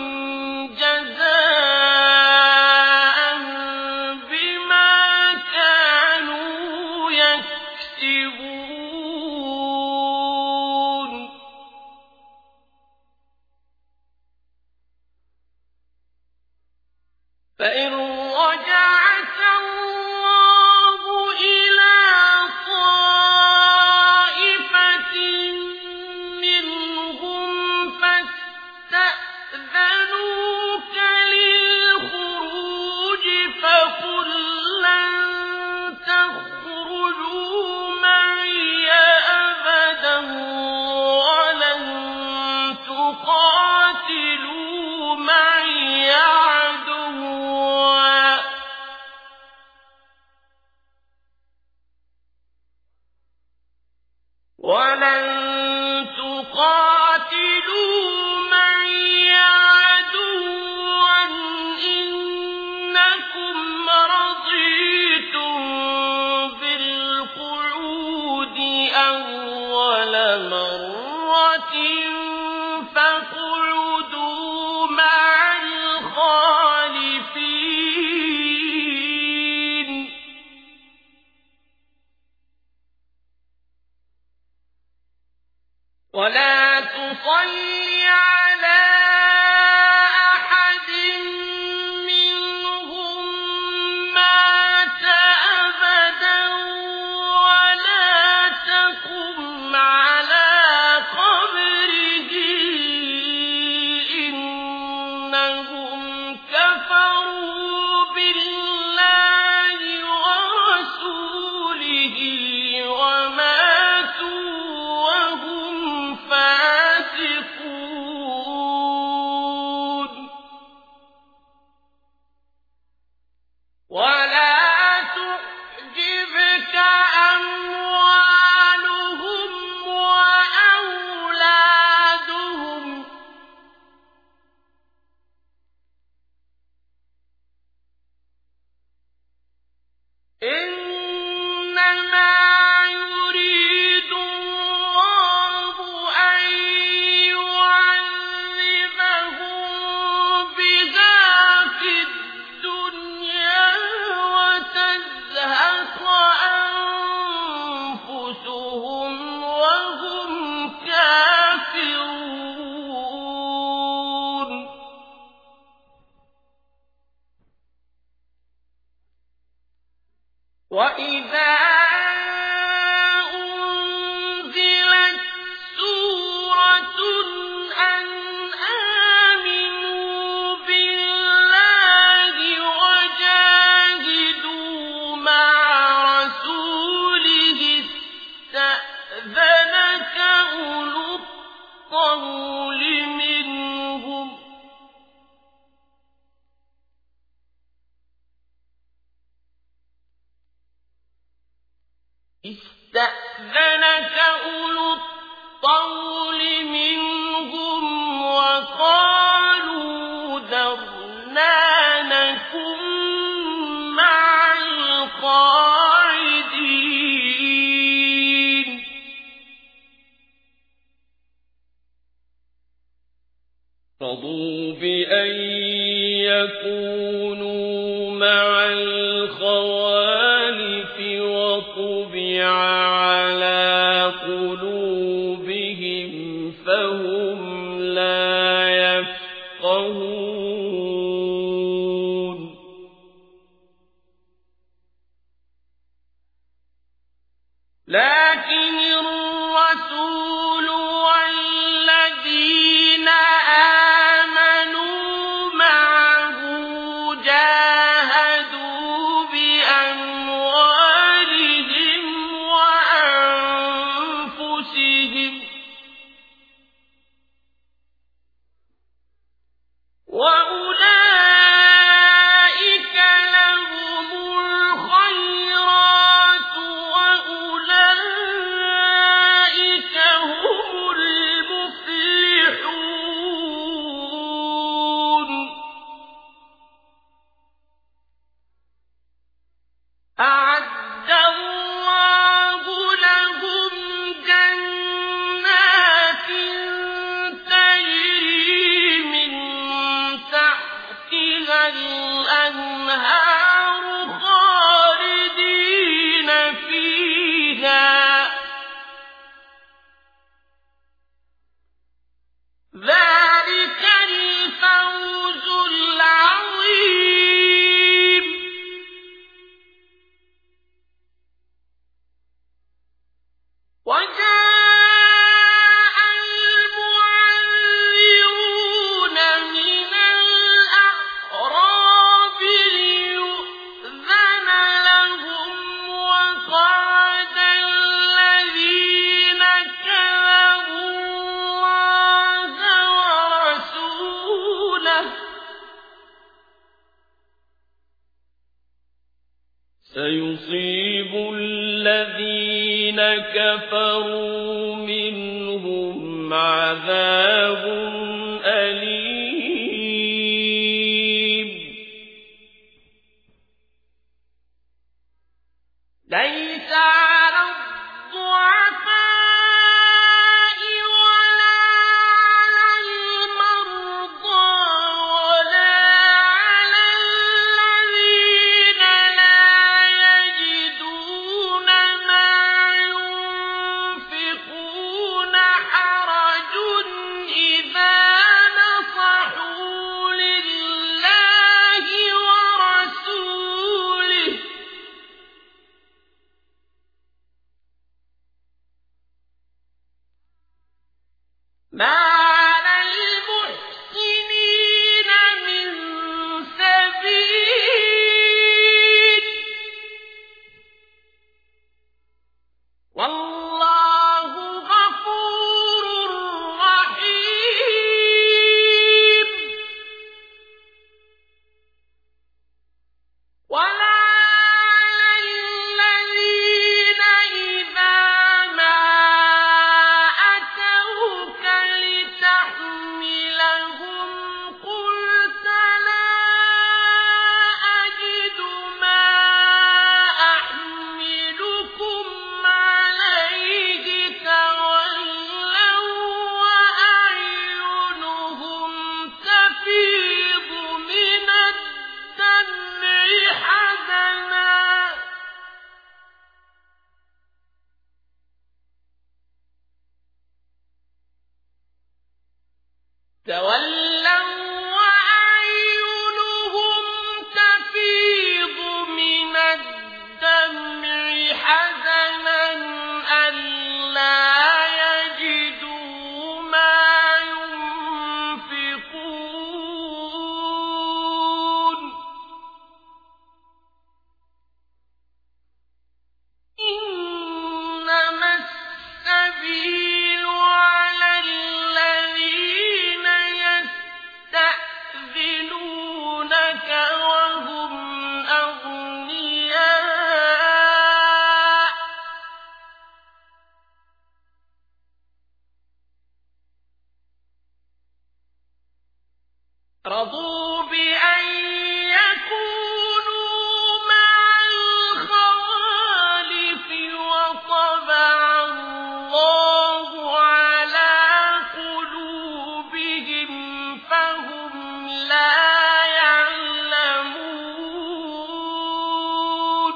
جزاء بما كانوا يكسبون فإن رجعك الله إلى طائفة منهم فاستأذنوك للخروج فقل لن تخرجوا معي أبدا ولن تقاتلوا معي عدوا ولن تقاتلوا معي عدوا إنكم رضيتم بالقعود أول مرة فاقعدوا مع الخالفين ولا تصل على أحد منهم مات أبدا ولا تقم على قبره إنهم كفروا بالله ورسوله وماتوا وهم فاسقون ولا تعجبك أموالهم وأولادهم إنما يريد الله أن يعذبهم بها في الدنيا وتزهق أنفسهم وهم كافرون وإذا أنزلت سورة أن آمنوا بالله وجاهدوا مع رسوله استأذنك أولو الطول منهم استأذنك أولو الطول منهم وقالوا ذرنا نكن مع القاعدين رضوا بأن يكونوا مع الخوالف وطبع على قلوبهم فهم لا يفقهون لكن الرسول والذين وأولئك لهم الخيرات وأولئك هم المفلحون أعد الله لهم جنات تجري من تحتها الأنهار خالدين فيها ذلك الفوز العظيم وجاء المعذرون من الأعراب ليؤذن لهم وقعد الذين كذبوا الله ورسوله سيصيب الذين كفروا منهم عذاب أليم ليس على الضعفاء ولا على المرضى ولا على الذين لا يجدون ما ينفقون حرج إذا نصحوا لله ورسوله ما على المحسنين من سبيل والله غفور رحيم ولا على الذين إذا ما أتوك لتحملهم قلت لا أجد ما أحملكم عليه تولوا وأعينهم تفيض من الدمع حزنا تولوا وأعينهم تفيض من الدمع حزنا ألا يجدوا ما ينفقون إنما السبيل على الذين يستأذنونك وهم أغنياء رضوا بأن يكونوا مع الخوالف وطبع الله على قلوبهم فهم لا يعلمون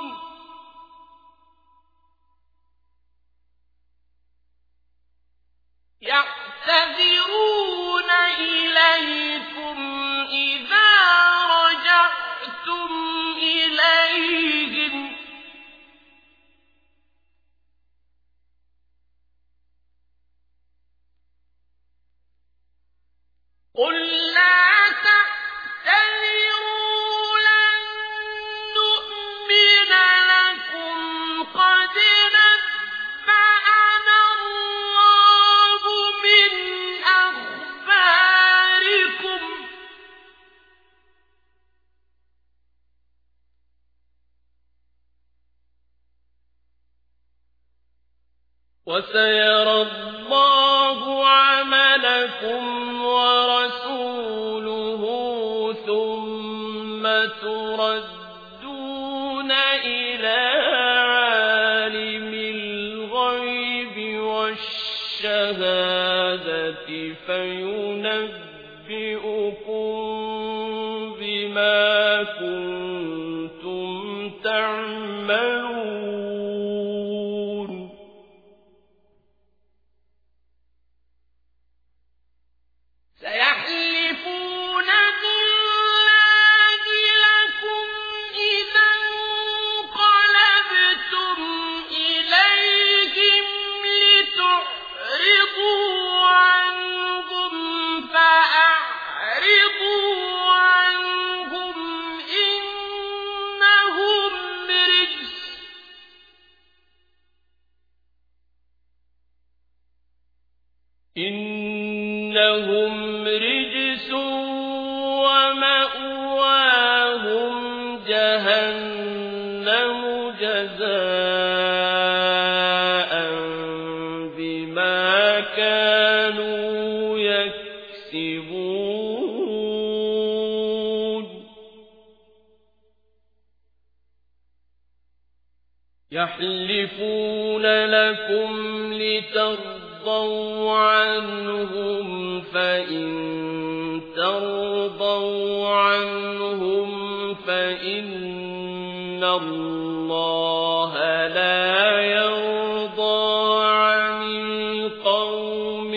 يعتذرون إليكم إذا رجعتم إليهم قل لا تعتذروا لن نؤمن لكم قد نبأنا الله من أخباركم وسيرى الله عملكم ورسوله ثم تردون إلى عالم الغيب والشهادة فينبئكم بما كنتم تعملون سيحلفون بالله لكم إذا انقلبتم إليهم لتعرضوا عنهم فأعرضوا عنهم إنهم رجس إنهم رجس ومأواهم جهنم جزاء بما كانوا يكسبون يحلفون لكم لترضوا عنهم فإن ترضوا عنهم فإن الله لا يرضى عن القوم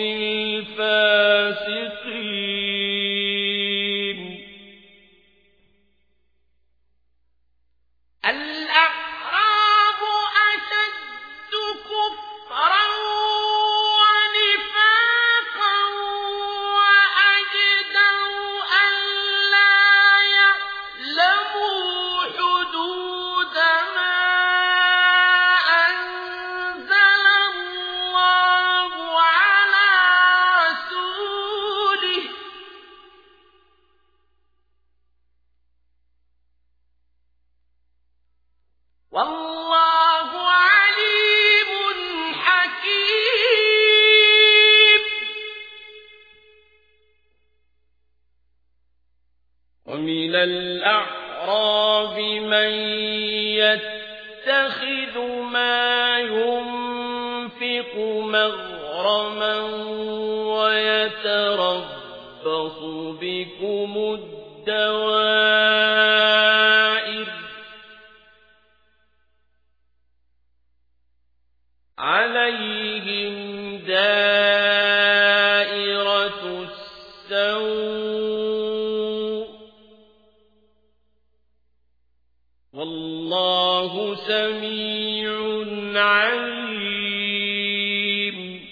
الفاسقين الأعراب أشد كفرا ونفاقا وأجدر ألا يعلموا حدود ما أنزل الله على رسوله والله عليم حكيم ومن الأعراب من يتخذ ما ينفق مغرما ويتربص بكم الدوائر عليهم دائرة السوء والله سميع عليم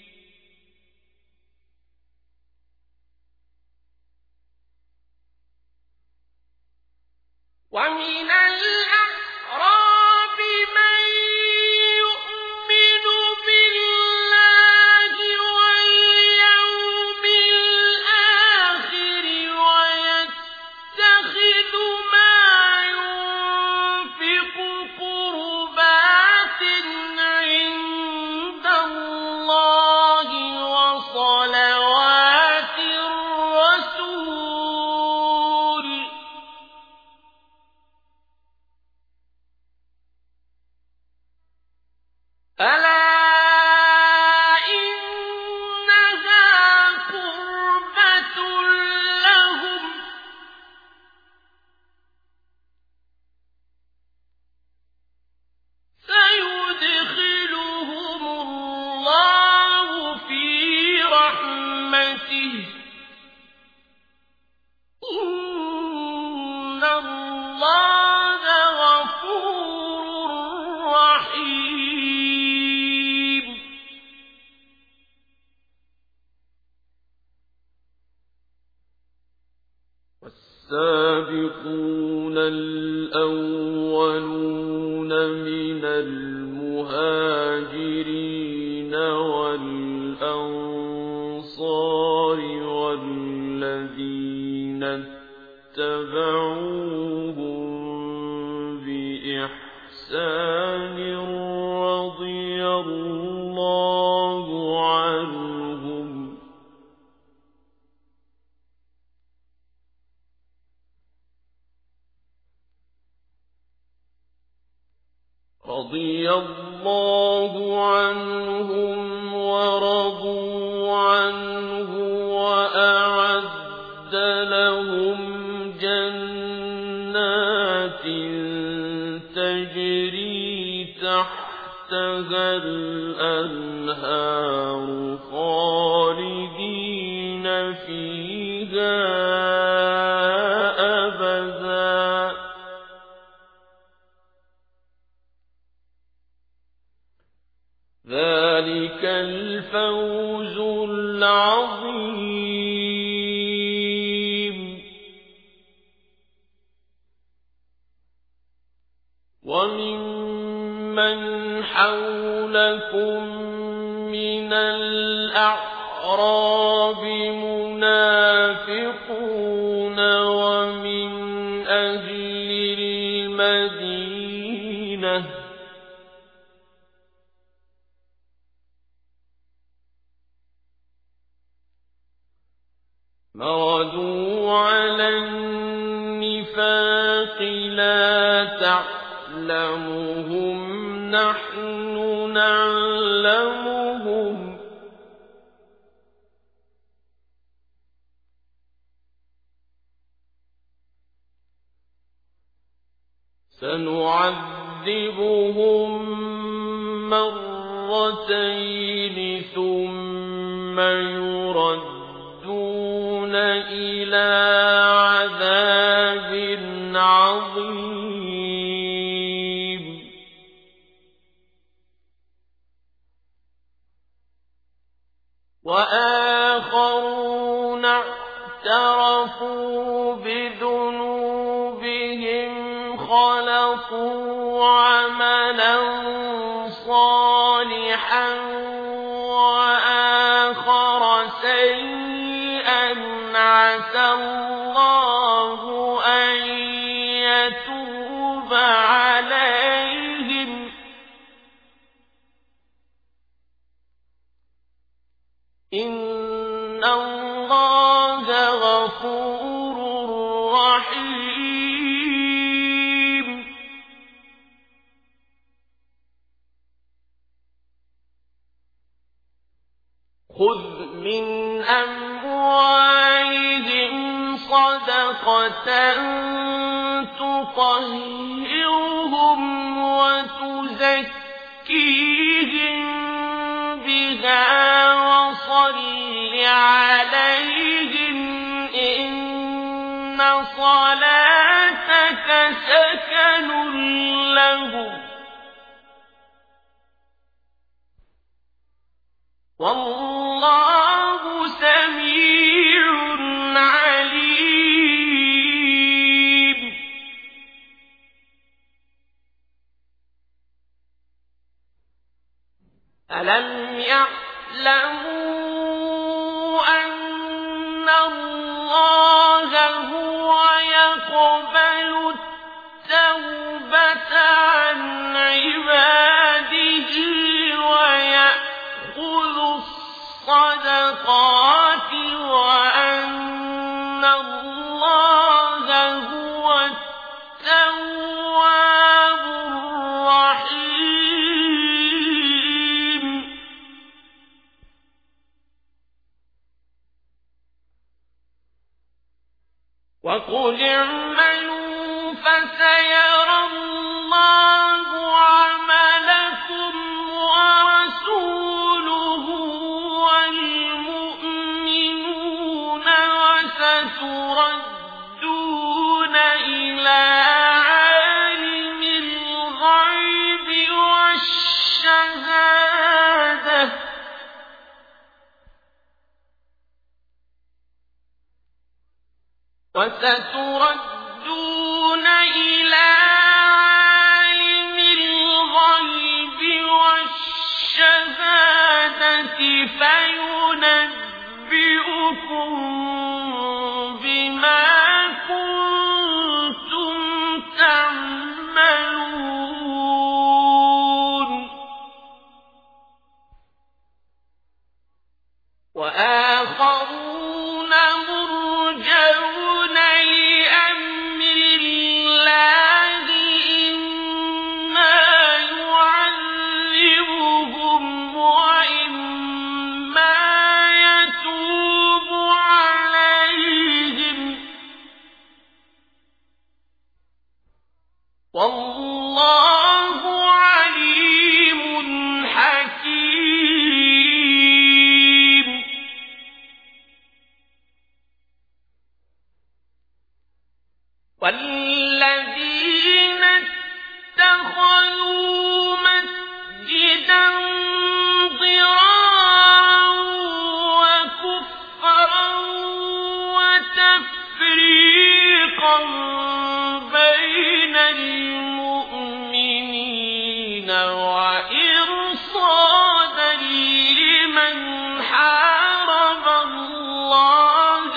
ومن الأعراب من يؤمن بالله واليوم الآخر ويتخذ ما ينفق قربات عند الله وصلوات الرسول ألا إنها قربة لهم سيدخلهم الله في رحمته إن الله غفور رحيم والسابقون الأولون من المهاجرين والأنصار والذين اتبعوهم بإحسان رضي الله رضي الله عنهم ورضوا عنه وأعد لهم جنات تجري تحتها الأنهار خالدين فيها أبدا ذلك الفوز العظيم. وممن حولكم من الأعراب منافقون ومن أهل المدينة مردوا على النفاق لا تعلمهم نحن نعلمهم سنعذبهم مرتين ثم يردون إلى عذاب عظيم. وآخرون اعترفوا بذنوبهم خلقوا عملا صالحا وآخر سيئا عسى الله أن يتوب عليهم إن الله غفور رحيم. خذ من أموالهم صدقة تطهرهم وتزكيهم بها وصل عليهم إن صلاتك سكن لهم والله سميع عليم. ألم يعلموا أن الله هو يقبل التوبة عن عباده ويأخذ الصدقات وأن الله هو التواب الرحيم. وقل اعملوا فسيرى الله عملكم ورسوله والمؤمنون وستردون إلى عالم الغيب والشهادة وستردون إلى عالم الغيب والشهادة فينبئكم بما كنتم تعملون. وآخرون مرجون لأمر الله إما والذين اتخذوا مسجدا ضرارا وكفرا وتفريقا بين المؤمنين وإرصادا لمن حارب الله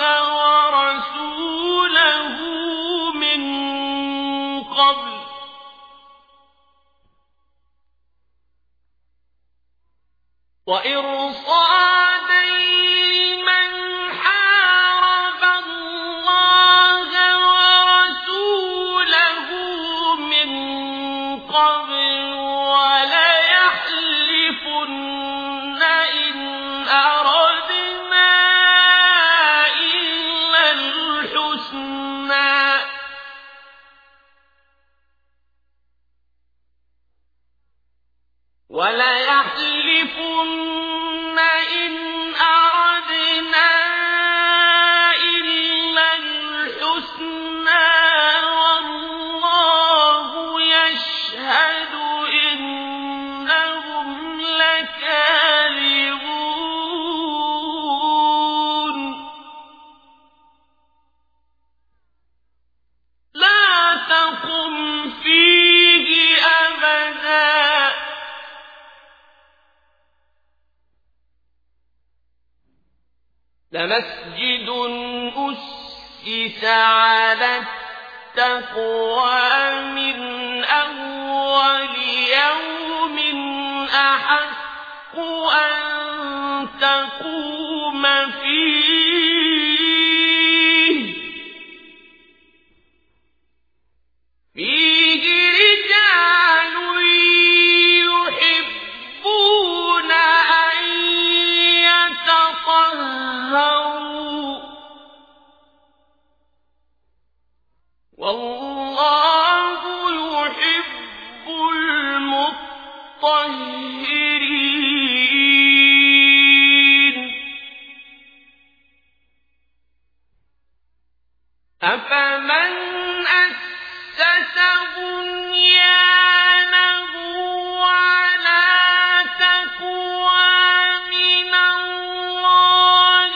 ورسوله من قبل وإرصادا لمن حارب الله ورسوله من قبل وليحلفن إن أردنا إلا الحسنى وليحلفن إن أردنا إلا الحسنى والله يشهد إنهم لكاذبون لا تقم فيه أبدا لمسجد أسس على التقوى من أول يوم أحق أن تقوم فيه فيه رجال يحبون أن يتطهروا والله يحب المطهرين أفمن أسس بنيانه على تقوى من الله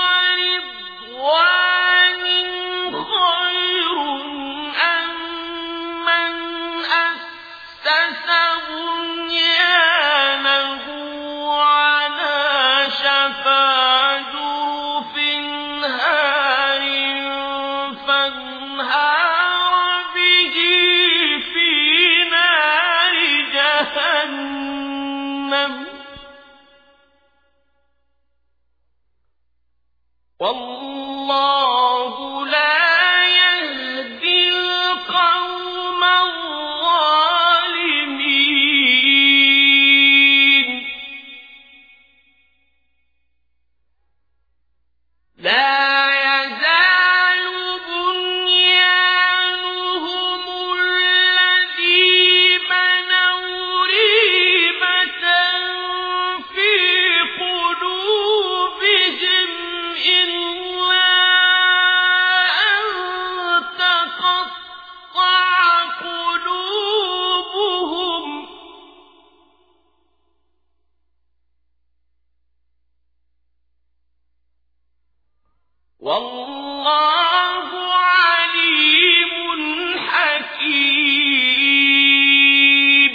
ورضوان خير أم من أسس بنيانه على شفا جرف هار فانهار به في نار جهنم والله لا يهدي القوم الظالمين لا يزال بنيانهم الذي بنوا ريبة في قلوبهم إلا أن تقطع قلوبهم والله عليم حكيم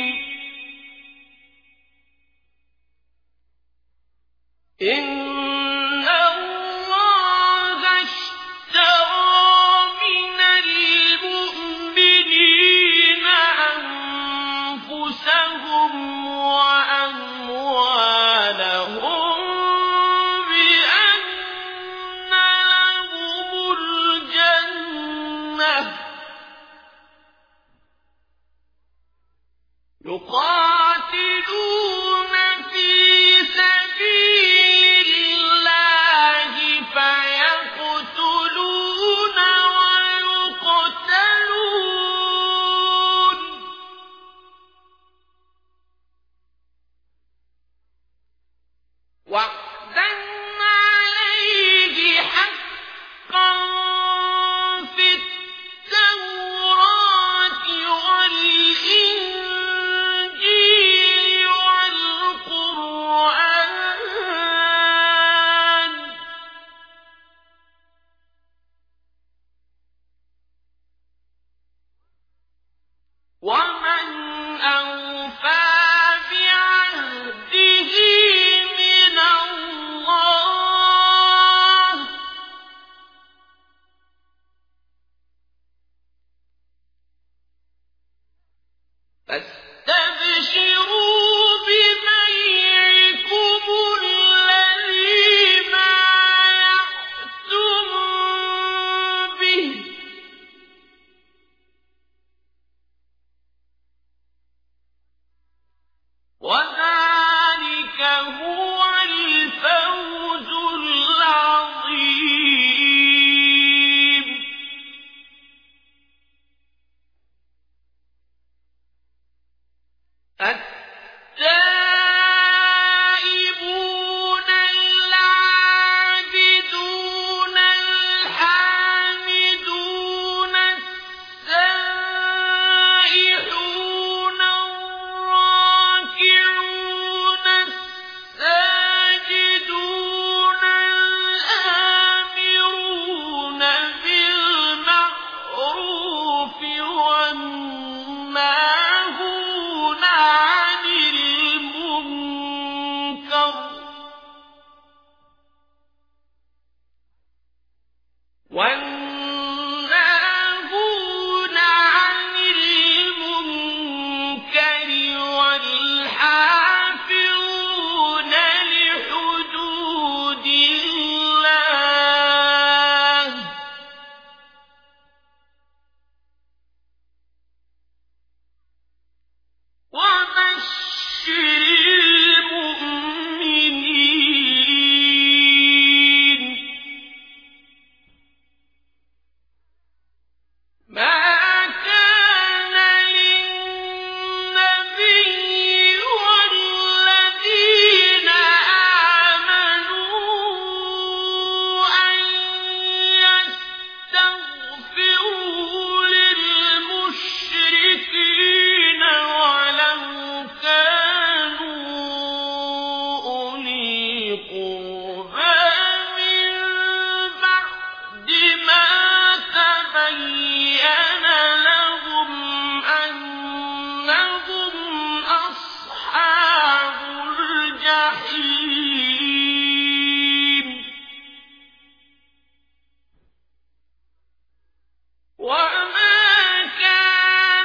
إن الله اشترى من المؤمنين أنفسهم وأموالهم بأن لهم الجنة يقاتلون في سبيل الله فيقتلون ويقتلون وعدا عليه حقا في التوراة فاستبشروا ببيعكم الذي بايعتم به وذلك هو الفوز العظيم. التائبون العابدون الحامدون السائحون الراكعون الساجدون الآمرون بالمعروف والناهون عن المنكر والناهون عن المنكر والحافظون لحدود الله وبشر المؤمنين. ما كان للنبي والذين آمنوا أن يستغفروا للمشركين ولو كانوا أولي قربى من بعد ما تبين لهم أنهم أصحاب الجحيم. وما كان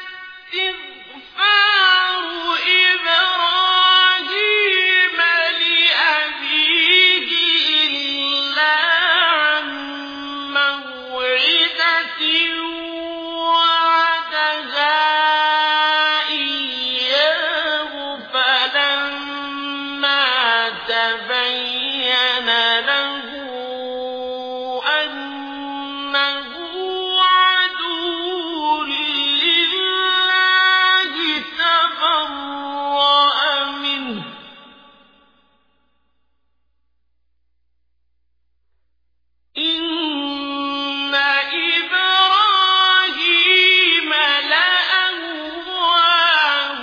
استغفار إبراهيم لأبيه إلا عن موعدة وعدها إياه فلما تبين له أنه عدو لله تبرأ منه إن إبراهيم لأواه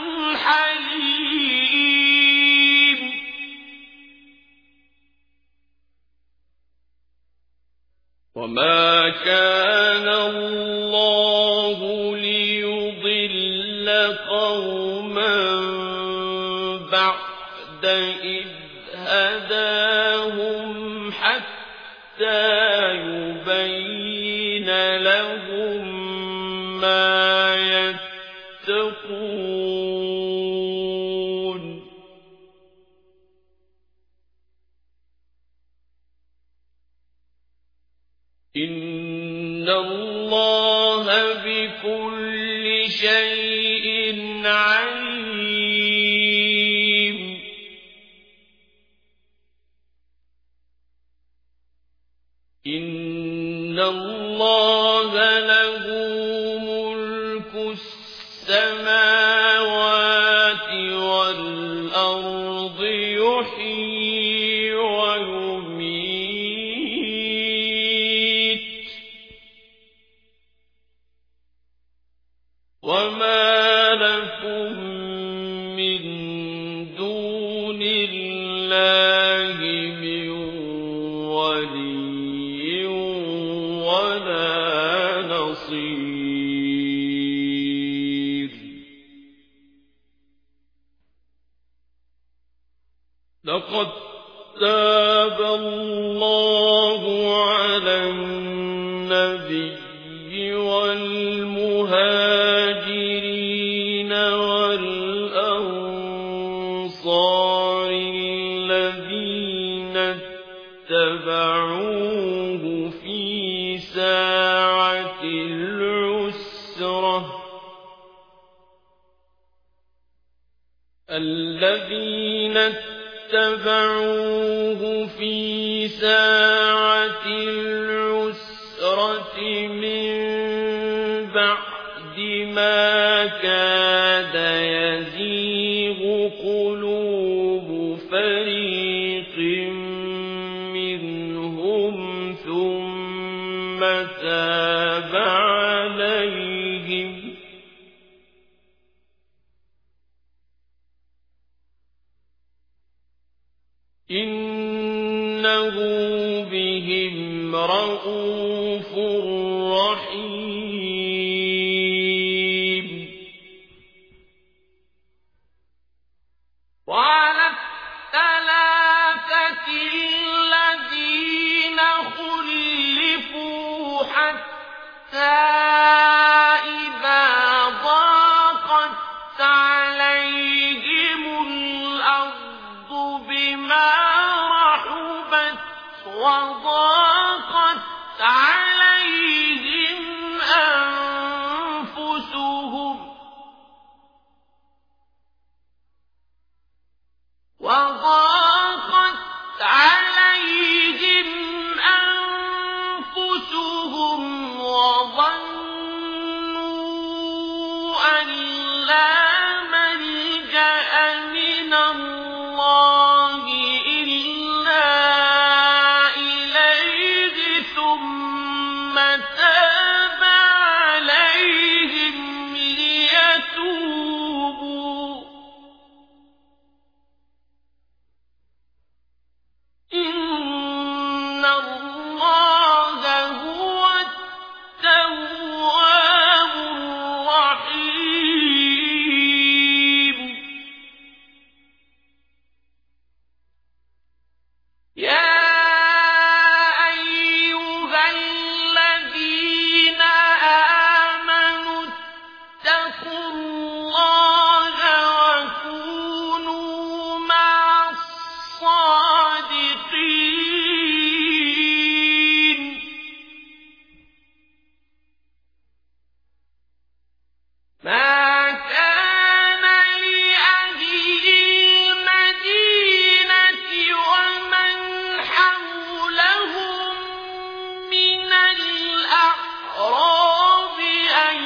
حليم. وما كان الله ليضل قوما بعد إذ هداهم حتى يبين لهم ما يتقون. إن الله بكل شيء عليم. إن الله له ملك السماوات والأرض يحيي ويميت وما لكم من دون الله من ولي ولا نصير. لقد تاب الله على النبي والمهاجرين الذين اتبعوه في ساعة العسرة من بعد ما كاد يزيغ قلوب فريق منهم ثم تاب عليهم إنه بهم رءوف رحيم. وعلى الثلاثة الذين خلفوا حتى إذا ضاقت عليهم الأرض بما رحبت وضاقت عليهم أنفسهم وضاقت عليهم أنفسهم وظنوا أن لا ملجأ من الله إلا إليه ثم تاب عليهم ليتوبوا إن الله هو التواب الرحيم. يا أيها الذين آمنوا اتقوا الله وكونوا مع الصادقين. ما كان لأهل المدينة ومن حولهم من الأعراب أن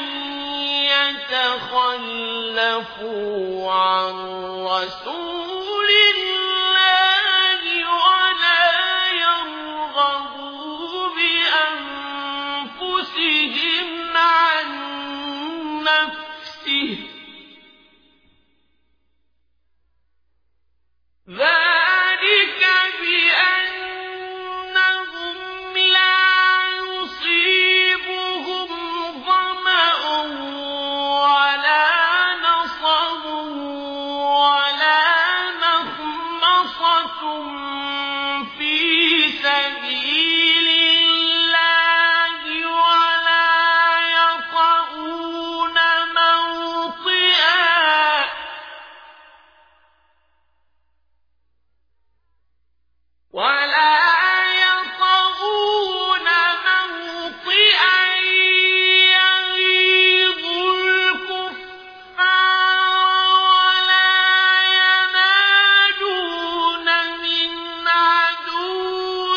يتخلفوا عن رسول الله ولا يرغبوا بأنفسهم عن نفسه ذلك بأنهم لا يصيبهم ظمأ ولا نصب ولا مخمصة في سبيل الله ولا يطؤون موطئا ولا يطؤون موطئا يغيظ الكفار ولا ينالون من عدو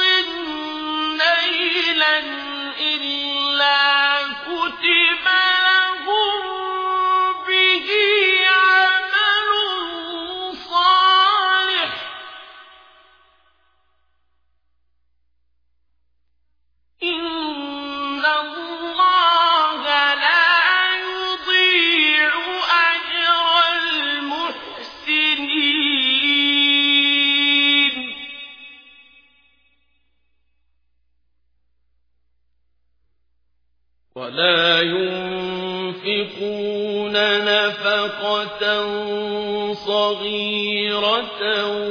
نيلا إلا كتب لهم به عمل صالح إن الله لا يضيع أجر المحسنين. ولا ينفقون نفقة صغيرة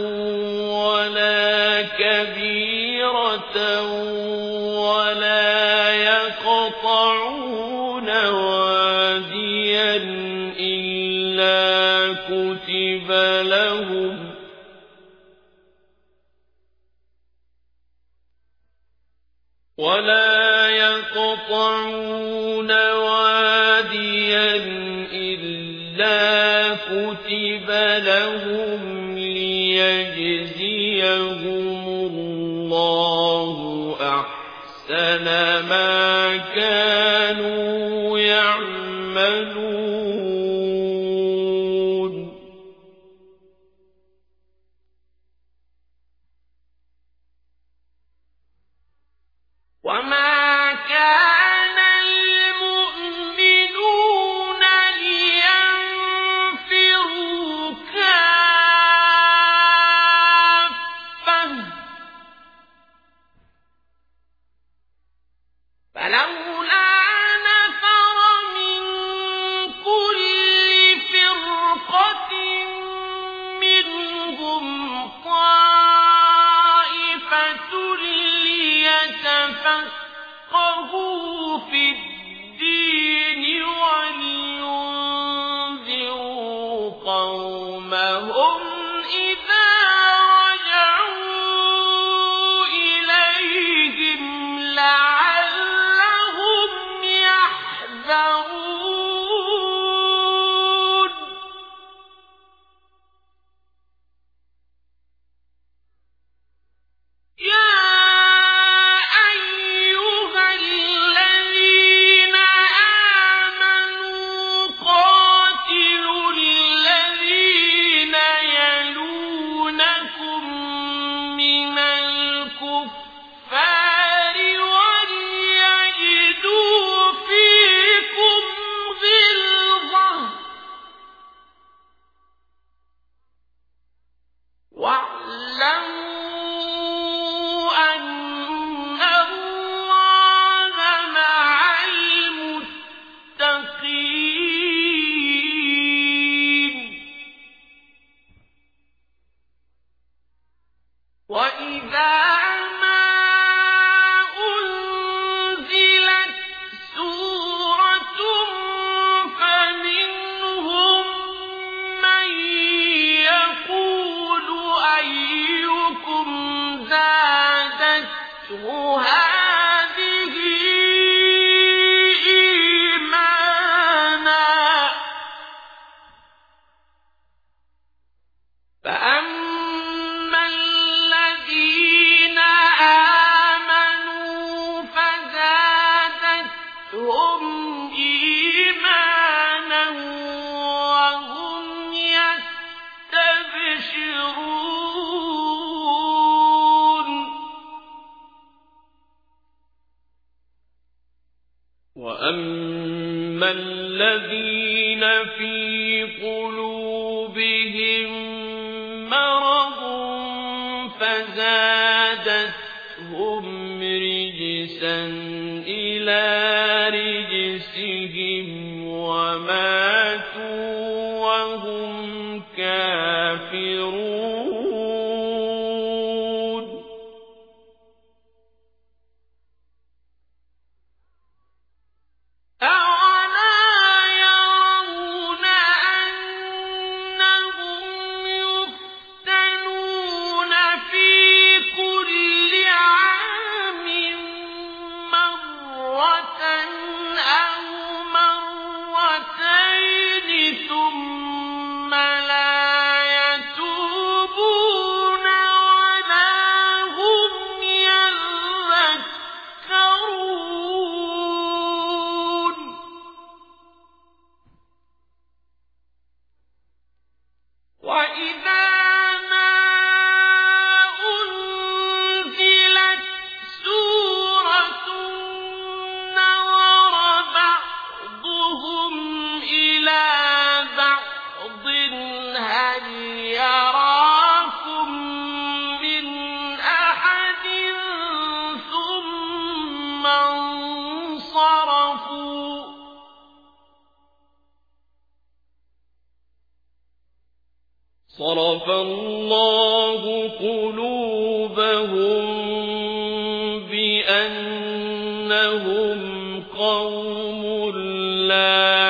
ولا كبيرة ولا يقطعون واديا إلا كتب لهم ولا يقطعون واديا إلا كتب كُتِبَ لَهُمْ لِيَجْزِيَهُمُ اللَّهُ أَحْسَنَ مَا كَانُوا يَعْمَلُونَ وَمَا كَانَ الْمُؤْمِنُونَ لِيَنفِرُوا كَافَّةً فَلَوْلَا نَفَرَ مِن كُلِّ فِرْقَةٍ مِّنْهُمْ طَائِفَةٌ لِيَتَفَقَّهُوا فِي الدِّينِ وَلِيُنذِرُوا قَوْمَهُمْ إِذَا رَجَعُوا إِلَيْهِمْ لَعَلَّهُمْ يَحْذَرُونَ يَا أَيُّهَا الَّذِينَ آمَنُوا قَاتِلُوا الَّذِينَ يَلُونَكُم مِّنَ الْكُفَّارِ وَلْيَجِدُوا فِيكُمْ غِلْظَةً ۚ وَاعْلَمُوا أَنَّ اللَّهَ مَعَ الْمُتَّقِينَ وَإِذَا مَا أُنزِلَتْ سُورَةٌ فَمِنْهُم مَّن يَقُولُ أَيُّكُمْ زَادَتْهُ هَٰذِهِ إِيمَانًا ۚ فَأَمَّا الَّذِينَ آمَنُوا فَزَادَتْهُمْ إِيمَانًا وَهُمْ يَسْتَبْشِرُونَ وَأَمَّا الَّذِينَ فِي قُلُوبِهِم مَّرَضٌ فَزَادَتْهُمْ رِجْسًا إِلَىٰ رِجْسِهِمْ وَمَاتُوا وَهُمْ كَافِرُونَ أَوَلَا يَرَوْنَ أَنَّهُمْ يُفْتَنُونَ فِي كُلِّ عَامٍ مَّرَّةً أَوْ مَرَّتَيْنِ ثُمَّ لَا يَتُوبُونَ وَلَا هُمْ يَذَّكَّرُونَ وَإِذَا مَا أُنزِلَتْ سُورَةٌ نَّظَرَ بَعْضُهُمْ إِلَىٰ بَعْضٍ هَلْ يَرَاكُم مِّنْ أَحَدٍ ثُمَّ انصَرَفُوا ۚ صَرَفَ اللَّهُ قُلُوبَهُم بِأَنَّهُمْ قَوْمٌ لَّا